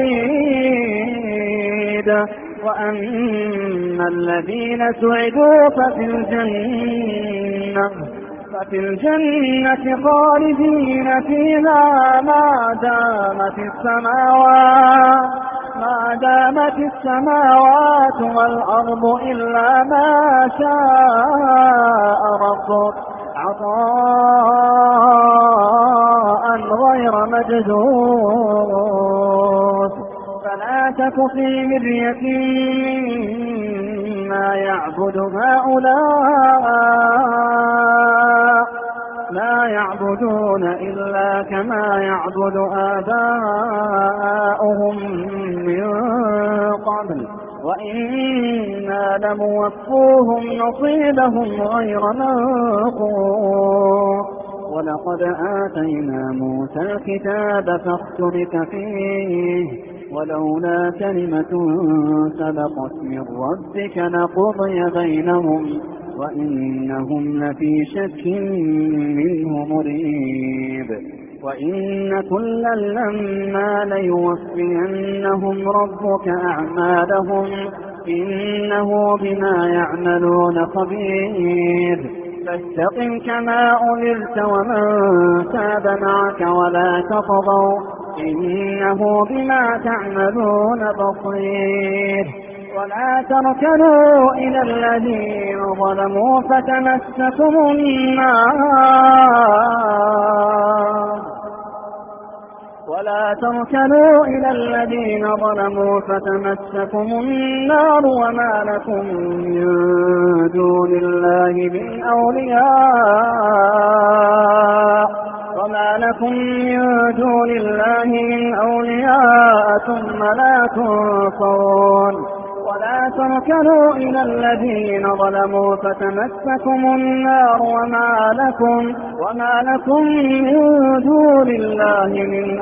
يريد وأما الذين سعدوا ففي الجنة ففي الجنة خالدين فيها ما دامت السماوات ما دامت السماوات والأرض إلا ما شاء ربك عطاء غير مجدود فلا تك في مرية مما يعبد هؤلاء لا يعبدون إلا كما يعبد آباؤهم من قبل وإنا لموفوهم نصيبهم غير منقوص ولقد آتينا موسى الكتاب فاختلف فيه ولولا كلمة سبقت من ربك لقضي بينهم وإنهم لفي شك منه مريب وإن كلا لما ليوفينهم ربك أعمالهم إنه بما يعملون خبير فاستقم كما أمرت ومن تاب معك ولا تطغوا إنه بما تعملون بصير ولا تركنوا إلى الذين ظلموا فتمسكم النار ولا تركنوا إلى الذين ظلموا فتمسكم النار وما لكم من دون الله من أولياء وما لكم من دون الله من أولياء ثم لا تنصرون ولا تركنوا إلى الذين ظلموا فتمسكم النار وما لكم وما لكم من دون الله من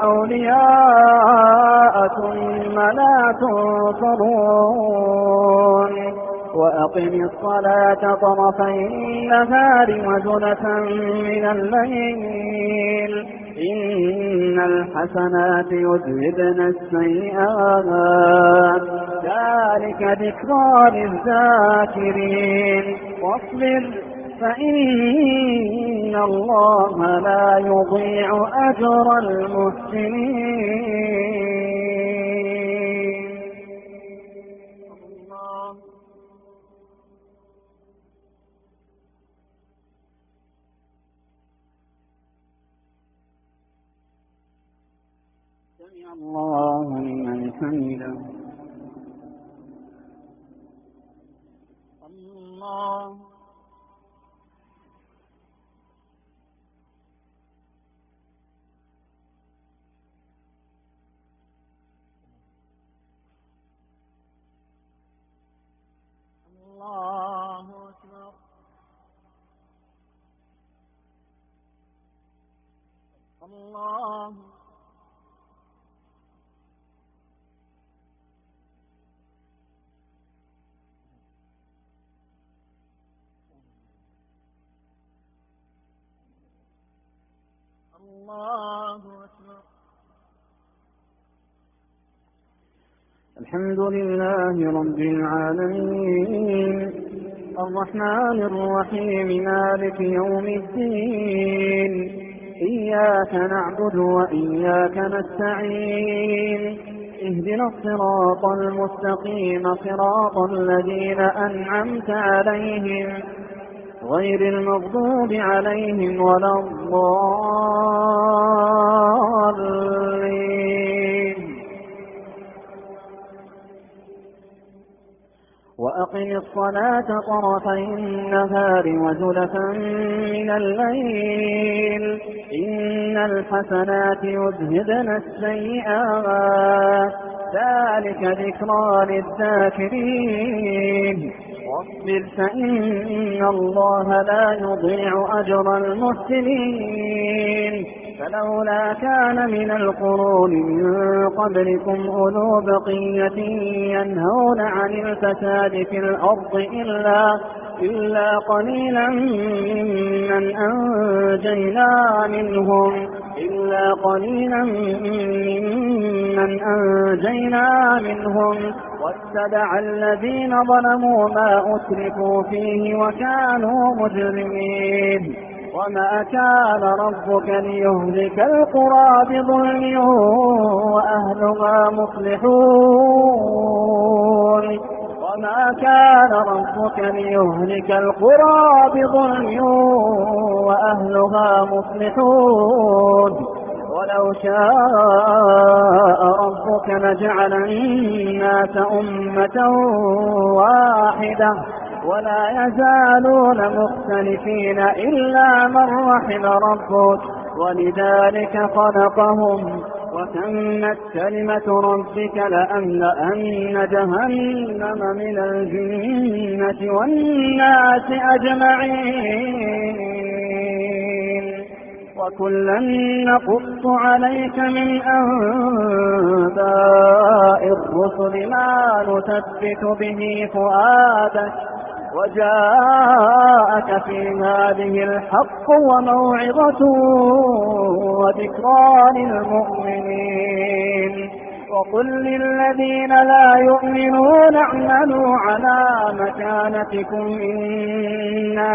أولياء ثم لا تنصرون وأقم الصلاة طرفي النهار وزلفا من الليل إن الحسنات يذهبن السيئات ذلك ذكرى للذاكرين واصبر فإن الله لا يضيع أجر المحسنين. الله سمع الله لمن حمده. الله الله أكبر. الله الله أكبر. الحمد لله رب العالمين الرحمن الرحيم مالك يوم الدين إياك نعبد وإياك نستعين اهدنا الصراط المستقيم صراط الذين أنعمت عليهم غير المغضوب عليهم ولا الضالين. وأقم الصلاة طرفي النهار وزلفا من الليل إن الحسنات يذهبن السيئات ذلك ذكرى للذاكرين واصبر فإن الله لا يضيع أجر المحسنين. فلولا كان من القرون من قبلكم أولو بقية ينهون عن الفساد في الأرض إلا, إلا قليلا ممن أنجينا منهم إلا قليلا ممن أنجينا منهم واتبع الذين ظلموا ما أتركوا فيه وكانوا مجرمين. وما كان ربك ليهلك القرى بظلم وأهلها مصلحون وما كان ربك ليهلك القرى بظلم وأهلها مصلحون ولو شاء ربك لجعل الناس أمة واحدة ولا يزالون مختلفين إلا من رحم ربك ولذلك خلقهم وتمت كلمة ربك لأملأن جهنم من الجنة والناس أجمعين وكلا نقص عليك من أنباء الرسل ما نثبت به فؤادك وجاءك في هذه الحق وموعظة وذكرى للمؤمنين. وقل للذين لا يؤمنون اعملوا على مكانتكم إنا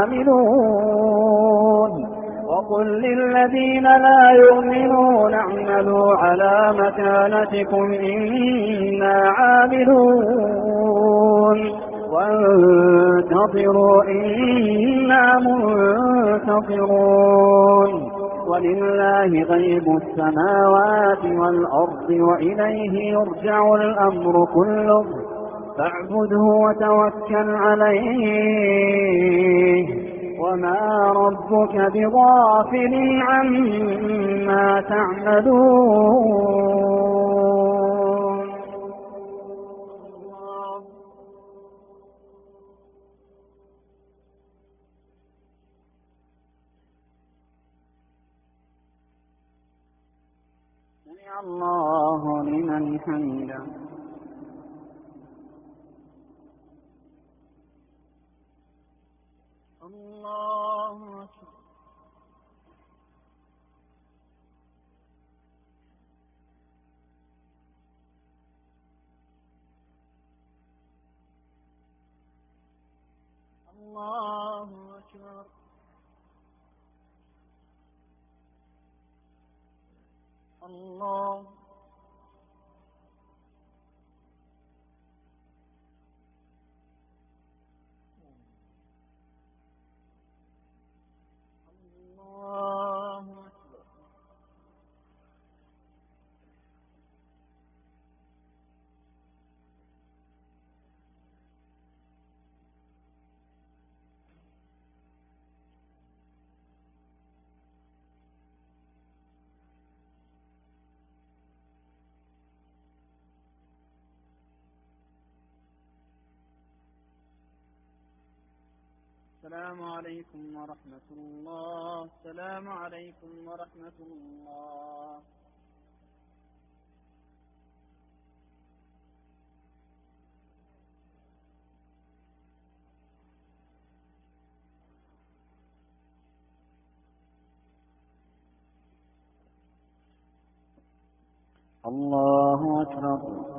عاملون وقل للذين لا يؤمنون اعملوا على مكانتكم إنا عاملون وانتظروا إنا منتظرون ولله غيب السماوات والأرض وإليه يرجع الأمر كله فاعبده وتوكل عليه وما ربك بغافل عما تعملون. سمع الله لمن حمده. الله الله أكبر. السلام عليكم ورحمة الله. السلام عليكم ورحمة الله. الله أكبر.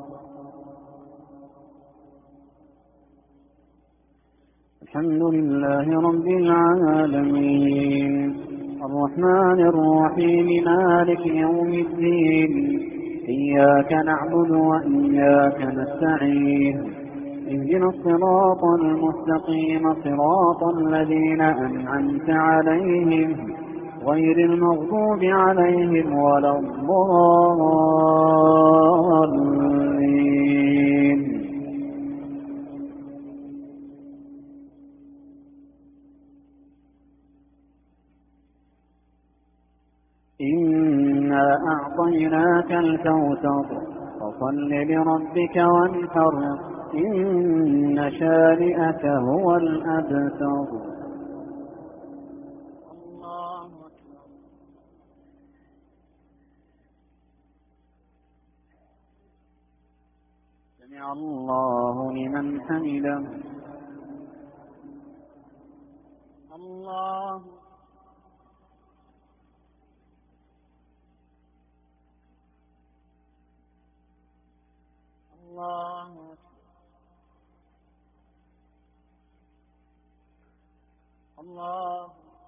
الحمد لله رب العالمين، الرحمن الرحيم، مالك يوم الدين، إياك نعبد وإياك نستعين، اهدنا الصراط المستقيم، صراط الذين أنعمت عليهم غير المغضوب عليهم ولا الضالين. إنا أعطيناك الكوثر فصل لربك وانحر، إن شانئك هو الأبتر. الله أكبر. سمع الله لمن حمده. الله الله الله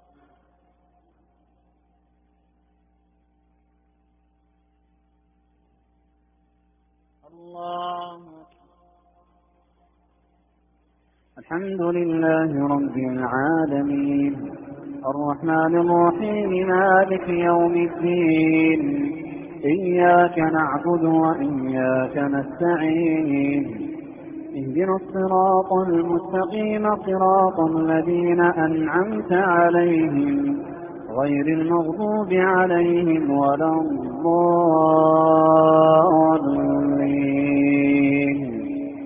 الله. الحمد لله رب العالمين، الرحمن الرحيم، مالك يوم الدين، إياك نعبد وإياك نستعين، اهدنا الصراط المستقيم، صراط الذين أنعمت عليهم غير المغضوب عليهم ولا الضالين.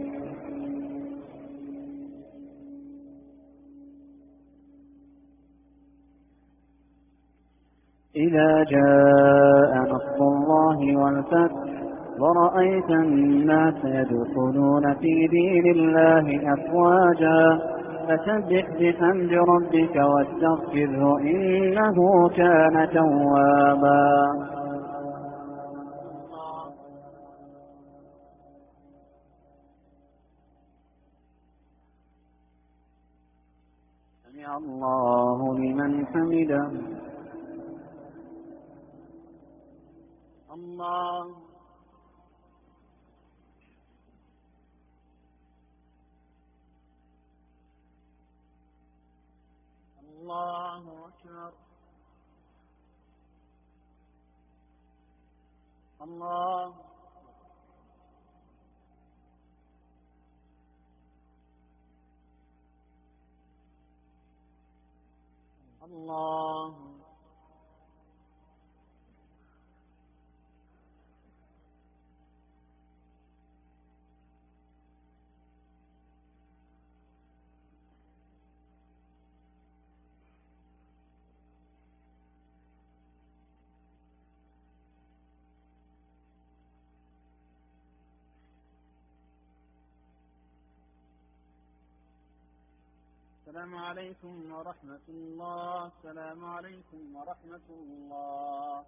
إذا جاء نصر الله والفتح ورأيت الناس يدخلون في دين الله أفواجا فسبح بحمد ربك واستغفره إنه كان توابا. سمع الله لمن حمده. الله الله أكبر. الله الله. السلام عليكم ورحمة الله. السلام عليكم ورحمة الله.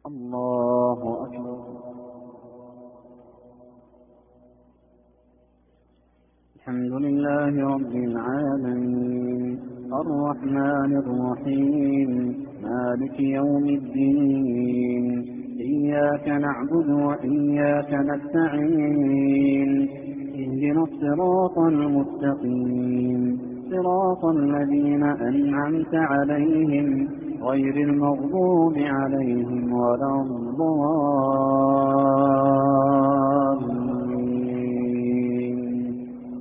الله أكبر. الحمد لله رب العالمين الرحمن الرحيم مالك يوم الدين إياك نعبد وإياك نستعين اهدنا الصراط المستقيم صراط الذين أنعمت عليهم غير المغضوب عليهم ولا الضالين.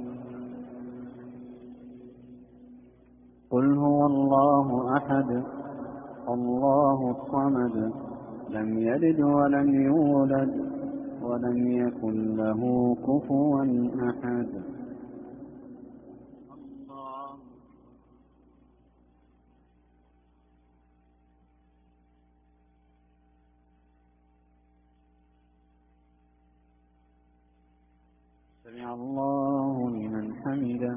قل هو الله أحد الله الصمد لم يلد ولم يولد ولم يكن له كفوا أحد. الله. سمع الله لمن حمده.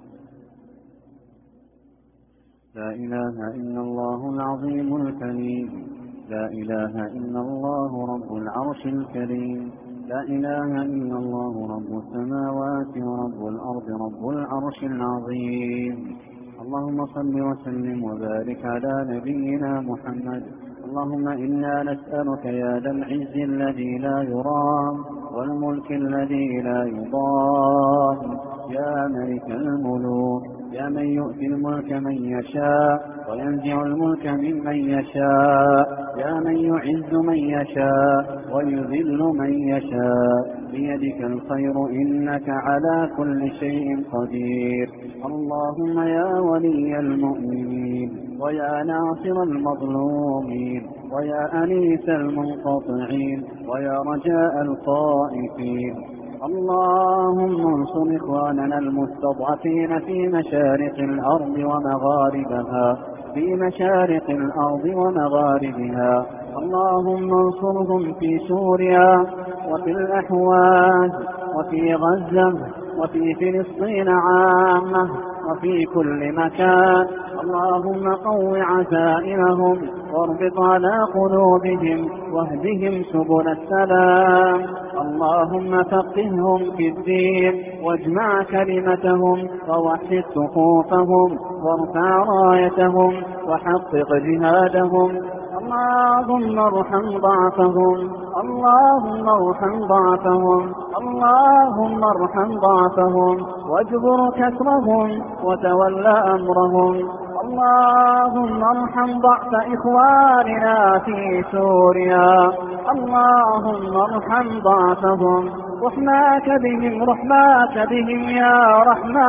لا إله إلا الله العظيم الكريم لا إله إلا الله رب العرش الكريم لا إله إلا الله رب السماوات ورب الأرض رب العرش العظيم. اللهم صل وسلم وبارك على نبينا محمد. اللهم إنا نسألك يا ذا العز الذي لا يرام والملك الذي لا يضام يا ملك الملوك يا من يؤتي الملك من يشاء وينزع الملك ممن يشاء يا من يعز من يشاء ويذل من يشاء بيدك الخير إنك على كل شيء قدير. اللهم يا ولي المؤمنين ويا ناصر المظلومين ويا أنيس المنقطعين ويا رجاء الخائفين اللهم انصر إخواننا المستضعفين في مشارق الأرض ومغاربها في مشارق الأرض ومغاربها. اللهم انصرهم في سوريا وفي الأحواز وفي غزة وفي فلسطين عامة وفي كل مكان. اللهم قو عزائمهم واربط على قلوبهم واهدهم سبل السلام. اللهم فقههم في الدين واجمع كلمتهم ووحد صفوفهم وارفع رايتهم وحقق جهادهم. اللهم ارحم ضعفهم اللهم ارحم ضعفهم اللهم ارحم ضعفهم واجبر كسرهم وتول أمرهم. اللهم ارحم ضعف إخواننا في سوريا. اللهم ارحم ضعفهم رحماك بهم رحماك بهم يا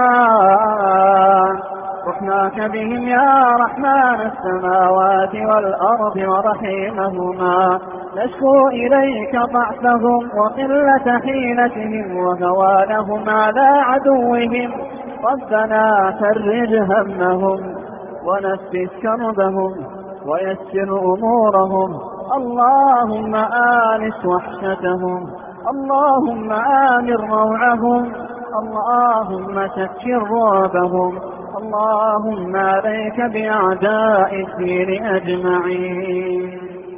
رحمن رحماك بهم يا رحمن السماوات والأرض ورحيمهما. نشكو إليك ضعفهم وقلة حيلتهم وهوانهم على عدوهم. ربنا فرج همهم ونفس كربهم ويسر أمورهم. اللهم آنس وحشتهم اللهم آمن روعهم اللهم سكر رعبهم. اللهم عليك بأعداء الدين أجمعين.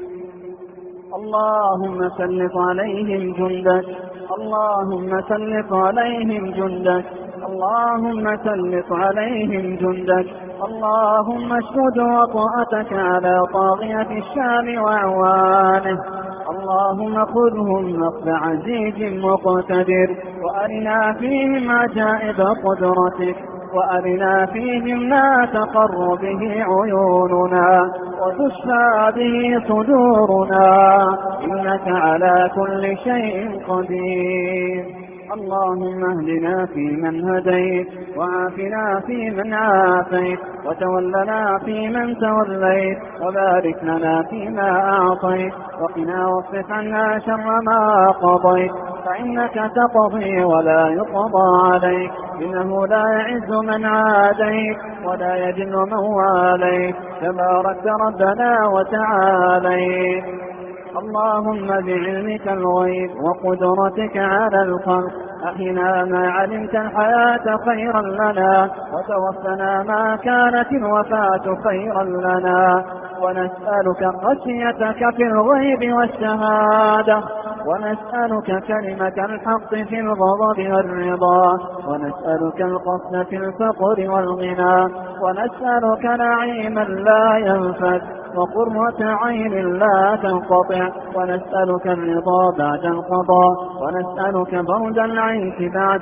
اللهم سلط عليهم جندك اللهم سلط عليهم جندك اللهم سلط عليهم جندك. اللهم اشهد وطأتك على طاغية الشام وأعوانه. اللهم خذهم نصب عزيز مقتدر وأرنا فيهم عجائب قدرتك وأرنا فيهم ما تقر به عيوننا وتشفى به صدورنا إنك على كل شيء قدير. اللهم اهدنا فيمن هديت وعافنا فيمن عافيت وتولنا فيمن توليت وبارك لنا فيما أعطيت وقنا واصرف عنا شر ما قضيت فإنك تقضي ولا يقضى عليك إنه لا يعز من عاديت ولا يذل من واليت تباركت ربنا وتعاليت. اللهم بعلمك الغيب وقدرتك على الخلق أحينا ما علمت الحياة خيرا لنا، وتوفنا ما كانت الوفاة خيرا لنا. ونسألك خشيتك في الغيب والشهادة، ونسألك كلمة الحق في الغضب والرضا، ونسألك القصد في الفقر والغنى، ونسألك نعيما لا ينفد وقرة عين لا تنقطع، ونسألك الرضا بعد القضاء، ونسألك برد العيش بعد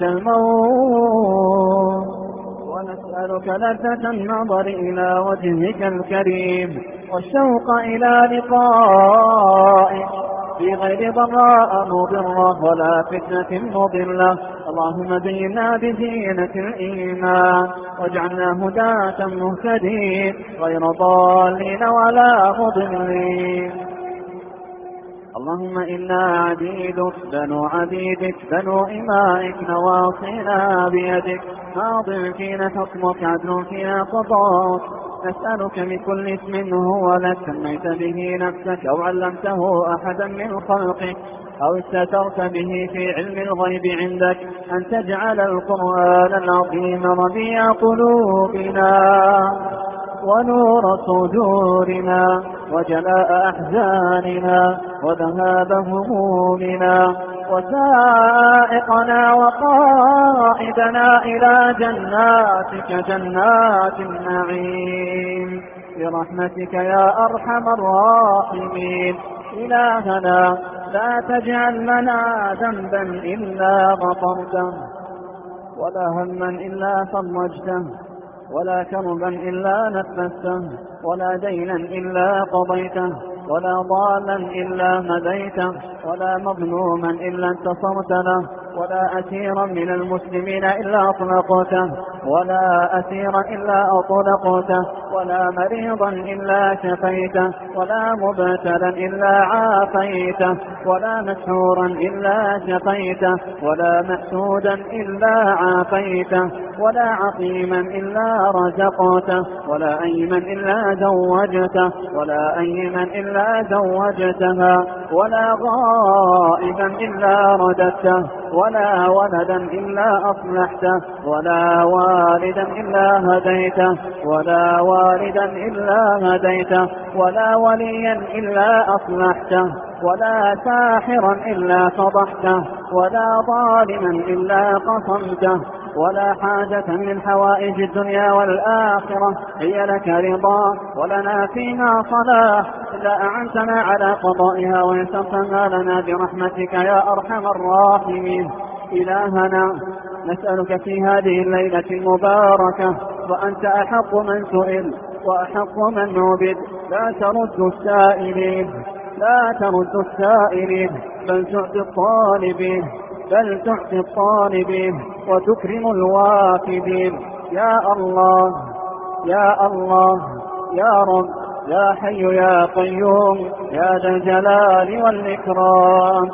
الموت، ونسألك لذة النظر إلى وجهك الكريم والشوق إلى لقائك في غير ضراء مضرة ولا فتنة مضلة. اللهم زينا بزينة الإيمان واجعلنا هداة مهتدين غير ضالين ولا مضلين. اللهم إنا عبيدك بنو عبيدك بنو إمائك نواصينا بيدك ماض فينا حكمك عدل فينا قضاءك. نسألك من كل اسم هو لك سميت به نفسك أو علمته أحدا من خلقك أو استترت به في علم الغيب عندك أن تجعل القرآن العظيم ربيع قلوبنا ونور صدورنا وجلاء أحزاننا وذهاب همومنا وسائقنا وقائدنا إلى جناتك جنات النعيم برحمتك يا أرحم الراحمين. إلهنا لا تجعل لنا ذنبا إلا غفرته، ولا هما إلا فرجته، ولا كربا إلا نفسته، ولا دينا إلا قضيته، ولا ضالا إلا هديته، ولا مظلوما إلا انتصرت له، ولا أسيرا من المسلمين إلا أطلقته، ولا أسيرا إلا أطلقته، ولا مريضا إلا شفيته، ولا مبتلا إلا عافيته، ولا مسحورا إلا شفيته، ولا محسودا إلا عافيته، ولا عقيما إلا رزقته، ولا أيما إلا زوجته، ولا أيما إلا زوجتها، ولا غائبا إلا رددته، ولا ولدا إلا أصلحته، ولا والدا إلا هديته، ولا والدا إلا هديته، ولا وليا إلا أصلحته، ولا ساحرا إلا فضحته، ولا ظالما إلا قصمته، ولا حاجة من حوائج الدنيا والآخرة هي لك رضا ولنا فيها صلاح إلا أعنتنا على قضائها ويسرتها لنا برحمتك يا أرحم الراحمين. إلهنا نسألك في هذه الليلة المباركة وأنت أحق من سئل وأحق من عبد لا ترد السائلين لا ترد السائلين بل تعطي الطالبين بل تعطي الطالبين وتكرم الوافدين. يا الله يا الله يا رب يا حي يا قيوم يا ذا الجلال والإكرام.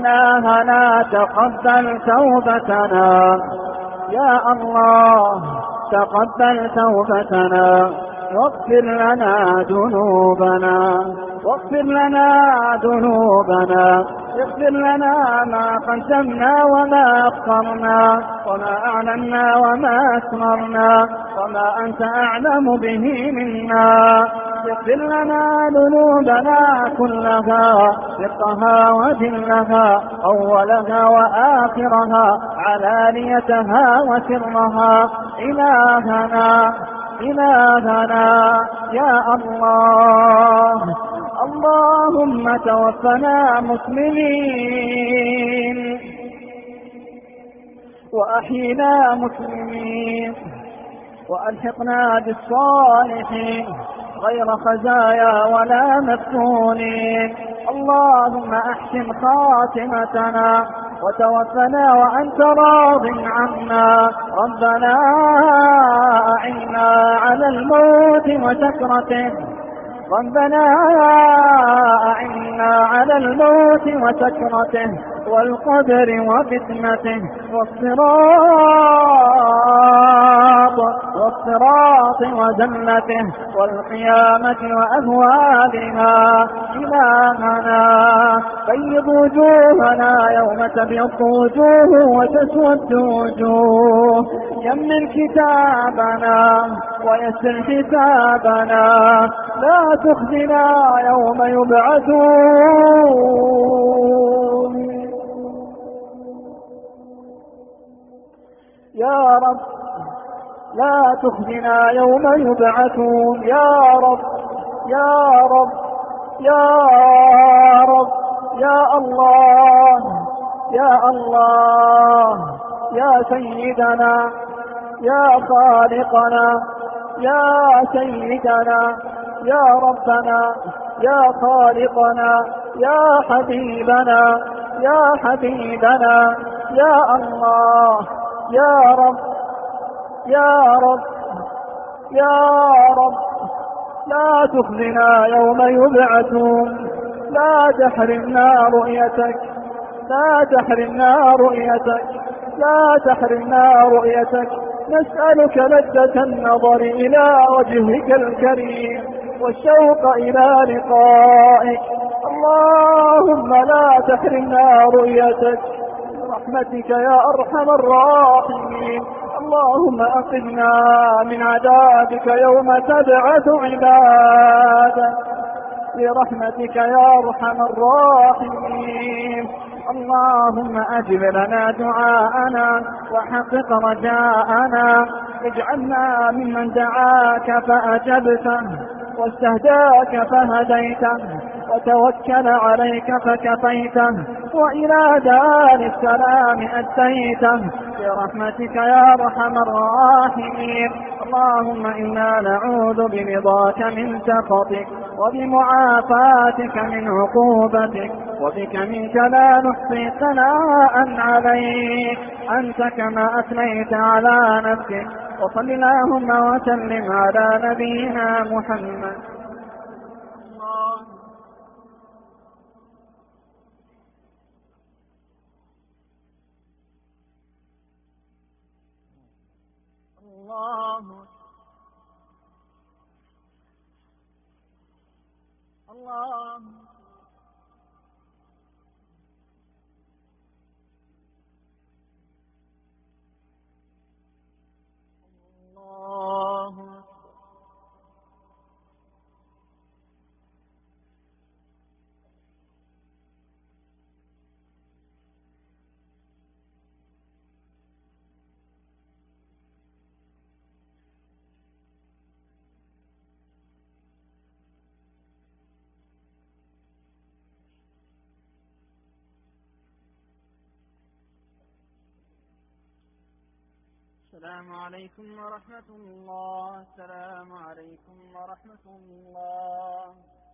إلهنا تقبل توبتنا يا الله تقبل توبتنا واغفر لنا ذنوبنا واغفر لنا ذنوبنا اغفر لنا ما قدمنا وما أخرنا وما أعلنا وما أسررنا وما أنت أعلم به منا. اغفر لنا ذنوبنا كلها دقها وجلها أولها وآخرها علانيتها وسرها. إلهنا إلهنا يا الله اللهم توفنا مسلمين وأحينا مسلمين وألحقنا بالصالحين غير خزايا ولا مفتونين. اللهم أحسن خاتمتنا وتوفنا وأنت راض عنا. ربنا أعنا على الموت وسكرته ربنا أعنا على الموت وسكرته والقدر وفتنته والصراط والصراط وجنته والقيامة وأهوالها. إلهنا بيض وجوهنا يوم تبيض وجوه وتسود وجوه. يمن كتابنا ويسر حسابنا لا تخزنا يوم يبعثون. يا رب لا تخزنا يوم يبعثون. يا رب يا رب يا رب يا الله يا الله يا سيدنا يا خالقنا يا سيدنا يا ربنا يا خالقنا يا حبيبنا يا حبيبنا يا الله يا رب يا رب يا رب لا تخزنا يوم يبعثون. لا تحرمنا رؤيتك لا تحرمنا رؤيتك لا تحرمنا رؤيتك. نسألك لذة النظر إلى وجهك الكريم والشوق إلى لقائك. اللهم لا تحرمنا رؤيتك برحمتك يا أرحم الراحمين. اللهم أنقذنا من عذابك يوم تبعث عبادك برحمتك يا أرحم الراحمين. اللهم أجب لنا دعاءنا وحقق رجاءنا. اجعلنا ممن دعاك فأجبته واستهداك فهديته وتوكل عليك فكفيته وإلى دار السلام أتيته برحمتك يا أرحم الراحمين. اللهم إنا نعوذ برضاك من سخطك وبمعافاتك من عقوبتك وبك منك لا نحصي ثناء عليك أنت كما أثنيت على نفسك. وصل اللهم وسلم على نبينا محمد. الله الله الله السلام عليكم ورحمة الله. السلام عليكم ورحمة الله.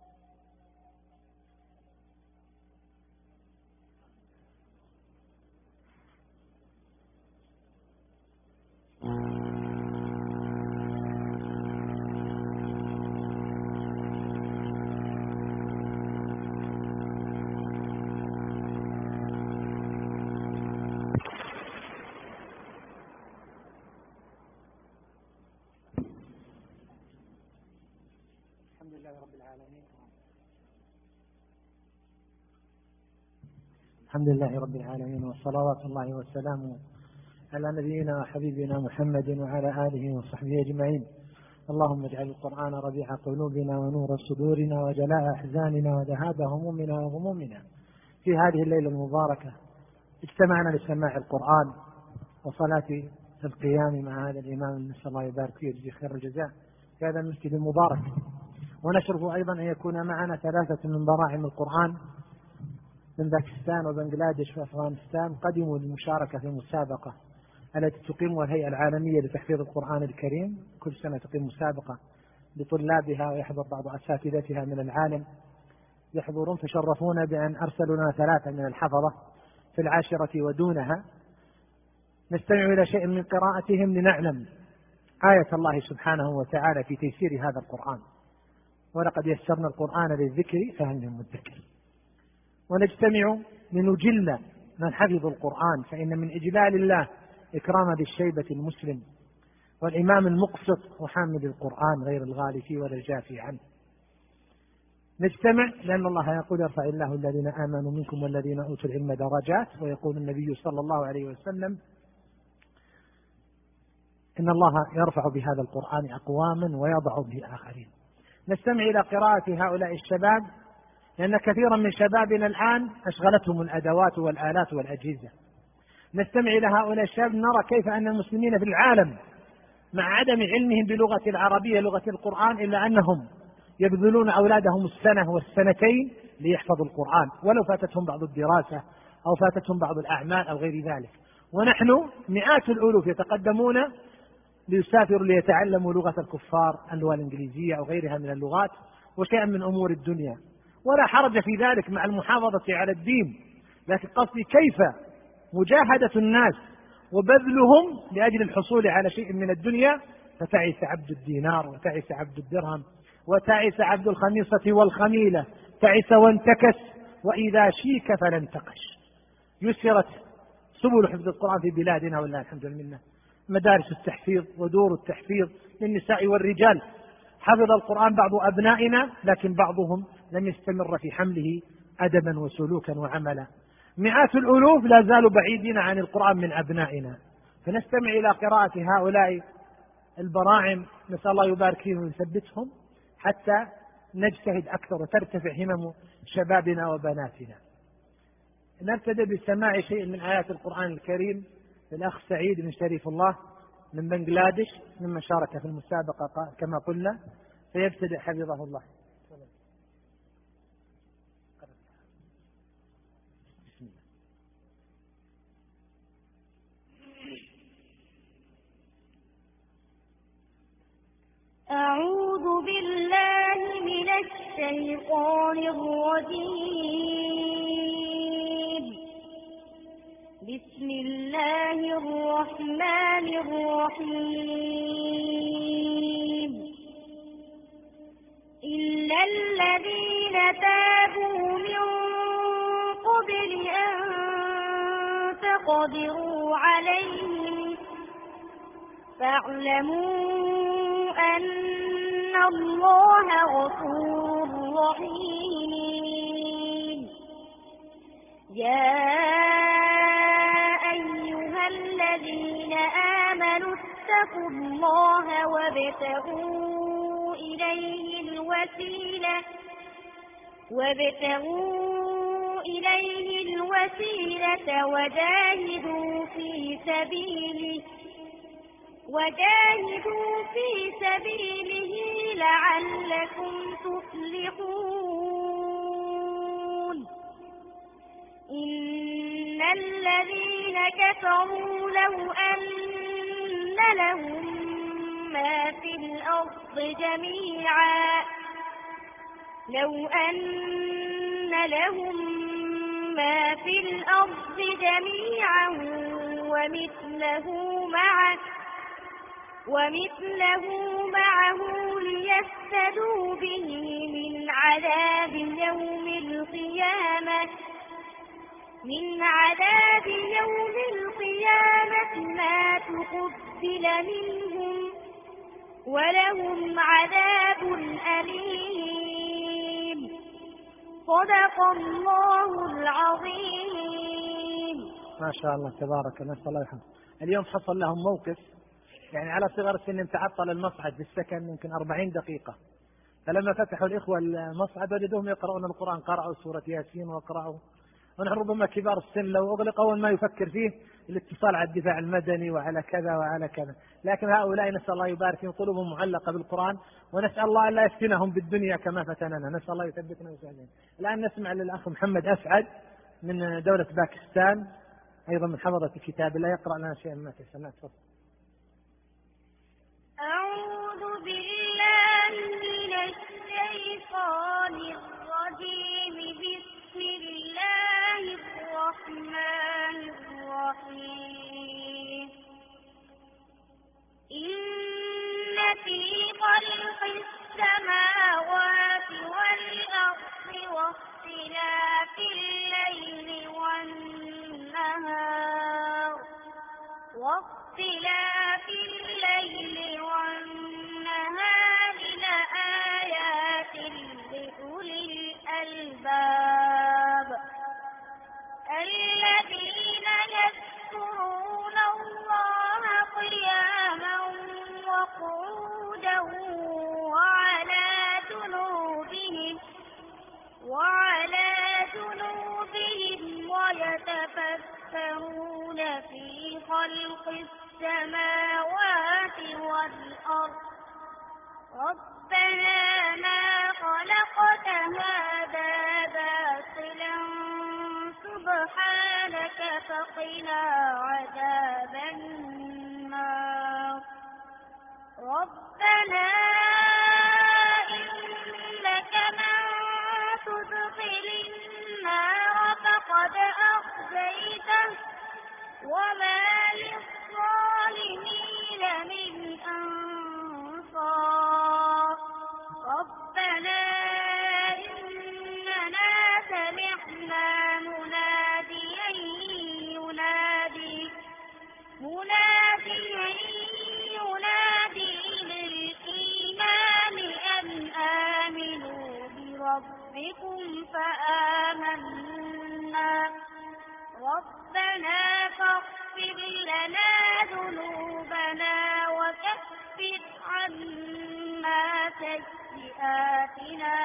الحمد لله رب العالمين وصلوات الله وسلامه على نبينا وحبيبنا محمد وعلى آله وصحبه أجمعين. اللهم اجعل القرآن ربيع قلوبنا ونور صدورنا وجلاء أحزاننا وذهاب همومنا وغمومنا. في هذه الليلة المباركة اجتمعنا لسماع القرآن وصلاة القيام مع هذا الإمام، نسأل الله يبارك فيه ويجزيه خير الجزاء في هذا المسجد المبارك. ونشرف أيضا أن يكون معنا ثلاثة من براعم القرآن من باكستان وبنغلاديش وأفغانستان قدموا للمشاركة في المسابقة التي تقيمها الهيئة العالمية لتحفيظ القرآن الكريم. كل سنة تقيم مسابقة لطلابها ويحضر بعض أساتذتها من العالم يحضرون، تشرفونا بأن أرسلوا لنا ثلاثة من الحفظة في العاشرة ودونها. نستمع إلى شيء من قراءتهم لنعلم آية الله سبحانه وتعالى في تيسير هذا القرآن. ولقد يسرنا القرآن للذكر فهل من مدكر. ونجتمع لنجل من حفظ القرآن، فإن من إجلال الله إكرام ذي الشيبة المسلم والإمام المقسط وحامل القرآن غير الغالي فيه ولا الجافي عنه. نجتمع لأن الله يقول يرفع الله الذين آمنوا منكم والذين أوتوا العلم درجات، ويقول النبي صلى الله عليه وسلم إن الله يرفع بهذا القرآن أقواما ويضع به آخرين. نستمع إلى قراءة هؤلاء الشباب لأن كثيرا من شبابنا الآن أشغلتهم الأدوات والآلات والأجهزة. نستمع إلى هؤلاء الشباب نرى كيف أن المسلمين في العالم مع عدم علمهم بلغة العربية لغة القرآن إلا أنهم يبذلون أولادهم السنة والسنتين ليحفظوا القرآن، ولو فاتتهم بعض الدراسة أو فاتتهم بعض الأعمال أو غير ذلك، ونحن مئات الألوف يتقدمون ليسافروا ليتعلموا لغة الكفار، اللغة الإنجليزية أو غيرها من اللغات وشيئا من أمور الدنيا، ولا حرج في ذلك مع المحافظة على الدين. لكن قصدي كيف مجاهدة الناس وبذلهم لأجل الحصول على شيء من الدنيا، فتعس عبد الدينار وتعس عبد الدرهم وتعس عبد الخميصة والخميلة، تعس وانتكس وإذا شيك فلا انتقش. يسرت سبل حفظ القرآن في بلادنا والله الحمد لله، مدارس التحفيظ ودور التحفيظ للنساء والرجال. حفظ القرآن بعض أبنائنا لكن بعضهم لم يستمر في حمله أدبا وسلوكا وعملا. مئات الألوف لا زالوا بعيدين عن القرآن من أبنائنا. فنستمع إلى قراءة هؤلاء البراعم، نسأل الله يبارك فيهم ويثبتهم حتى نجتهد أكثر وترتفع همم شبابنا وبناتنا. نبتدئ بسماع شيء من آيات القرآن الكريم للأخ سعيد بن شريف الله من بنغلاديش ممن شارك في المسابقة كما قلنا، فيبتدئ حفظه الله. أعوذ بالله من الشيطان الرجيم. بسم الله الرحمن الرحيم. إلا الذين تابوا من قبل أن تقدروا عليهم فاعلموا أن الله غفور رحيم. يا أيها الذين آمنوا اتقوا الله وابتغوا إليه الوسيلة وابتغوا إليه الوسيلة وجاهدوا في سبيله وجاهدوا في سبيله لعلكم تفلحون. إن الذين كفروا لو أن لهم ما في الأرض جميعا لو أن لهم ما في الأرض جميعا ومثله معه ومثله معه ليفتدوا به من عذاب يوم القيامة من عذاب يوم القيامة ما تقبل منهم ولهم عذاب أليم. صدق الله العظيم. ما شاء الله تبارك الله، نسأل الله يرحمه. اليوم حصل لهم موقف، يعني على صغر السن تعطل المصعد في السكن يمكن أربعين دقيقة، فلما فتحوا الإخوة المصعد وجدوهم يقرؤون القرآن، قرأوا سورة ياسين وقرأوا، ونحن ربما كبار السن لو أغلق أول ما يفكر فيه الاتصال على الدفاع المدني وعلى كذا وعلى كذا، لكن هؤلاء نسأل الله يبارك فيهم قلوبهم معلقة بالقرآن، ونسأل الله أن لا يفتنهم بالدنيا كما فتننا، نسأل الله يثبتنا ويسعدنا. الآن نسمع للأخ محمد أسعد من دولة باكستان أيضا من حفظة كتاب الله، يقرأ لنا شيئا ما تسمع. تفضل. أعوذ بالله من الشيطان الرجيم. بسم الله الرحمن الرحيم. إن في خلق السماوات والأرض واختلاف الليل والنهار واختلاف الليل السماوات والأرض ربنا ما خلقت هذا باطلا سبحانك فقنا عذاب النار ربنا إنك من تدخل النار فقد أخزيته وما للظالمين من أنصار ربنا إننا سمعنا مناديا ينادي مناديا ينادي للإيمان أن آمنوا بربكم فآمنا ربنا فاغفر لنا ذنوبنا وكفر عنا سيئاتنا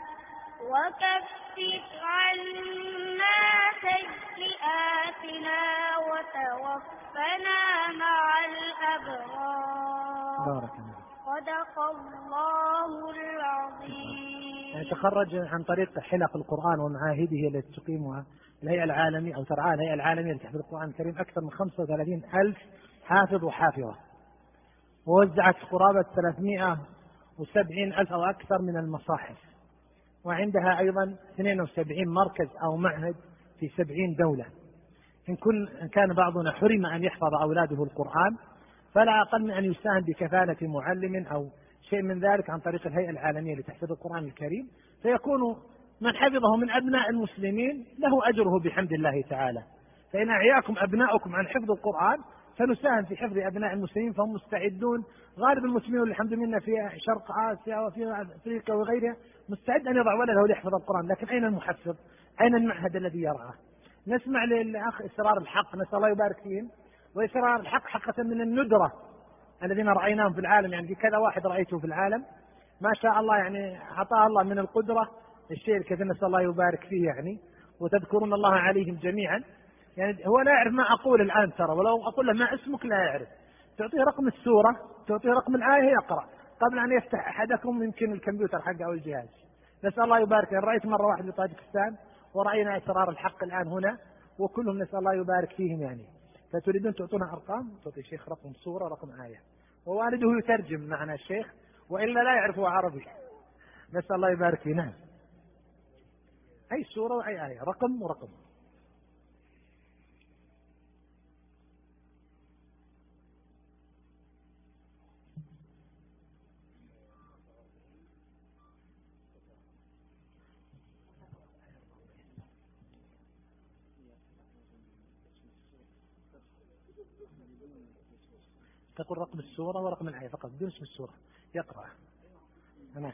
وكفر عنا سيئاتنا وتوفنا مع الأبرار بارك الله. صدق الله العظيم. يعني تخرج عن طريق حلق القرآن ومعاهده التي تقيمها الهيئة العالمية أو ترعاها الهيئة العالمية لتحفيظ القرآن الكريم أكثر من خمسة وثلاثين ألف حافظ وحافظة، ووزعت قرابة ثلاثمائة وسبعين ألف أو أكثر من المصاحف، وعندها أيضا اثنين وسبعين مركز أو معهد في سبعين دولة. إن, كن إن كان بعضنا حرم أن يحفظ أولاده القرآن فلا أقل من أن يساهم بكفالة معلم أو شيء من ذلك عن طريق الهيئة العالمية لتحفيظ القرآن الكريم، فيكون من حفظه من أبناء المسلمين له أجره بحمد الله تعالى. فإن أعياكم أبناؤكم عن حفظ القرآن فنساهم في حفظ أبناء المسلمين، فهم مستعدون. غالب المسلمين والحمد لله في شرق آسيا وفي أفريقيا وغيرها مستعد أن يضع ولده ليحفظ القرآن، لكن أين المحفظ؟ أين المعهد الذي يرعاه؟ نسمع للأخ إسرار الحق، نسأل الله يبارك فيهم، وإسرار الحق حقة من الندرة الذين رأيناهم في العالم، يعني كذا واحد رأيته في العالم ما شاء الله، يعني أعطاه الله من القدرة الشيء الكثير، نسأل الله يبارك فيه يعني، وتذكرون الله عليهم جميعا. يعني هو لا يعرف ما أقول الآن ترى، ولو أقول له ما اسمك لا يعرف، تعطيه رقم السورة تعطيه رقم الآية يقرأ قبل أن يفتح أحدكم يمكن الكمبيوتر حقه أو الجهاز. نسأل الله يبارك. يعني رأيت مرة واحد في طاجكستان ورأينا إسرار الحق الآن هنا، وكلهم نسأل الله يبارك فيهم. يعني فتريدون تعطونا أرقام، تعطي الشيخ رقم صورة رقم آية، ووالده يترجم معنا الشيخ وإلا لا يعرف عربي. نسأل الله يبارك فيه. نعم، أي سورة وأي آية رقم ورقم. تقول رقم السورة ورقم الآية فقط بدون اسم السورة يقرأ. أنا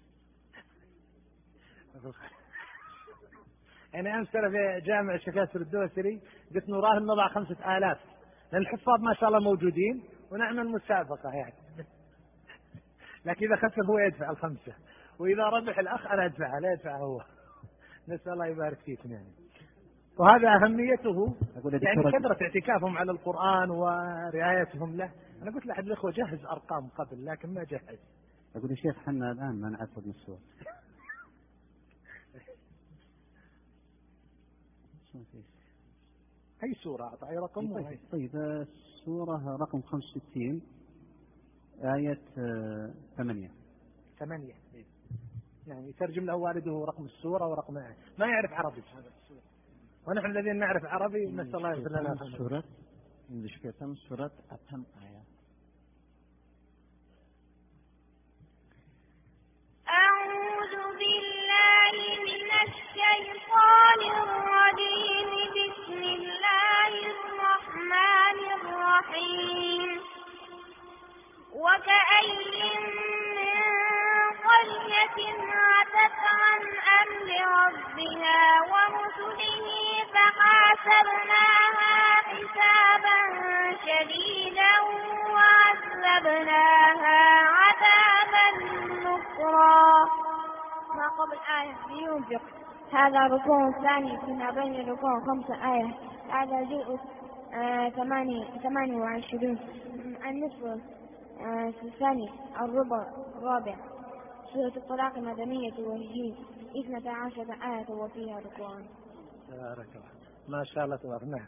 أنا أمس في جامع الشكاسر الدوسري قلت نراهن نضع خمسة آلاف، لأن الحفاظ ما شاء الله موجودين ونعمل مسابقة يعني، لكن إذا خسر هو يدفع الخمسة، وإذا ربح الأخ أنا أدفعها لا يدفعها هو. نسأل الله يبارك فيكم يعني. وهذا أهميته، يعني كثرة اعتكافهم على القرآن ورعايتهم له. أنا قلت لأحد الأخوة جهز أرقام قبل لكن ما جهز. أقول يا شيخ حنا الآن ما نعرف من السورة. أي سورة أعطى أي رقم؟ طيب, طيب السورة رقم خمسة وستين آية ثمانية. ثمانية يعني يترجم له والده رقم السورة ورقم آية. ما يعرف عربي ونحن الذين نعرف عربي نسأل الله يغفر لنا. سورة إنجليش كتاب سورة أتم آية. أعوذ بالله من الشيطان الرجيم. بسم الله الرحمن الرحيم. وكأي من قرية عتت عن أمر ربها ورسله فحاسبناها حسابا شديدا وعذبناها عذابا نكرا. ما قبل آية لينفق. هذا ركوع ثاني فيما بين الركوع خمسة آية. هذا جزء ثمانية وعشرين. النصف الثاني الربع الرابع. سورة الطلاق مدنية وهي اثنتا عشرة آية وفيها ركوع. بارك الله ما شاء الله تبارك. نعم.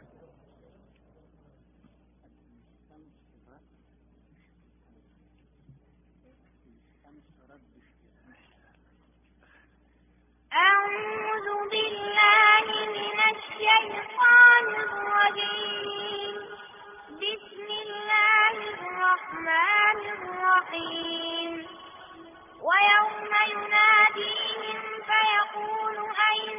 أعوذ بالله من الشيطان الرجيم. بسم الله الرحمن الرحيم. ويوم يناديهم فيقول أين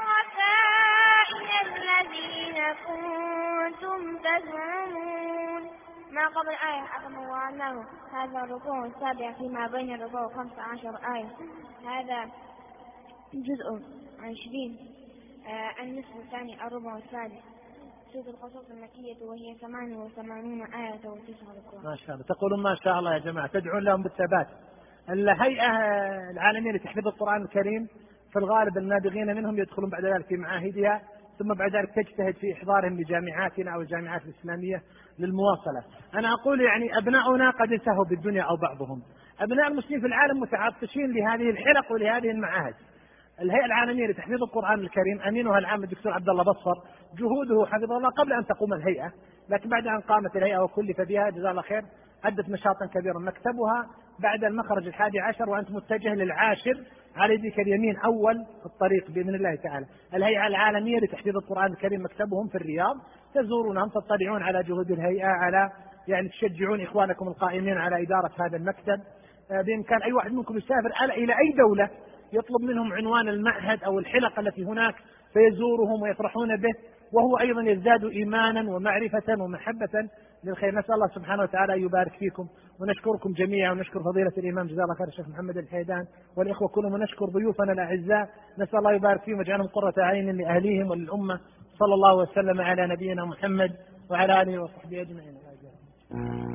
شركائي الذين كنتم تزعمون. ما قبل آية أقم وأنه هذا الركوع السابع فيما بين الركوع خمسة عشر آية. هذا جزء عشرين. آه النصف الثاني الربع الثالث. سورة القصص المكية وهي ثمانية وثمانون آية وتسعة ركوع. ما شاء الله. تقولون ما شاء الله يا جماعة، تدعون لهم بالثبات. الهيئة العالمية لتحفيظ القرآن الكريم في الغالب النابغين منهم يدخلون بعد ذلك في معاهدها، ثم بعد ذلك تجتهد في إحضارهم لجامعاتنا أو الجامعات الإسلامية للمواصلة. أنا أقول يعني أبناؤنا قد انتهوا بالدنيا أو بعضهم. أبناء المسلمين في العالم متعطشين لهذه الحلق ولهذه المعاهد. الهيئة العالمية لتحفيظ القرآن الكريم أمينها العام الدكتور عبد الله بصر، جهوده حفظه الله قبل أن تقوم الهيئة، لكن بعد أن قامت الهيئة وكلف بها جزاه الله خير أدت نشاطا كبيرا. مكتبها بعد المخرج الحادي عشر وأنت متجه للعاشر على يدك اليمين أول الطريق بإذن الله تعالى. الهيئة العالمية لتحفيظ القرآن الكريم مكتبهم في الرياض، تزورونهم تطلعون على جهود الهيئة، على يعني تشجعون إخوانكم القائمين على إدارة هذا المكتب. بإمكان أي واحد منكم يسافر إلى أي دولة يطلب منهم عنوان المعهد أو الحلقة التي هناك فيزورهم ويفرحون به، وهو أيضا يزداد إيمانا ومعرفة ومحبة للخير. نسأل الله سبحانه وتعالى أن يبارك فيكم، ونشكركم جميعا، ونشكر فضيلة الإمام جزاه الله خير الشيخ محمد الحيدان والإخوة كلهم، ونشكر ضيوفنا الأعزاء. نسأل الله يبارك فيهم ويجعلهم قرة عين لأهليهم وللأمة. صلى الله وسلم على نبينا محمد وعلى آله وصحبه أجمعين.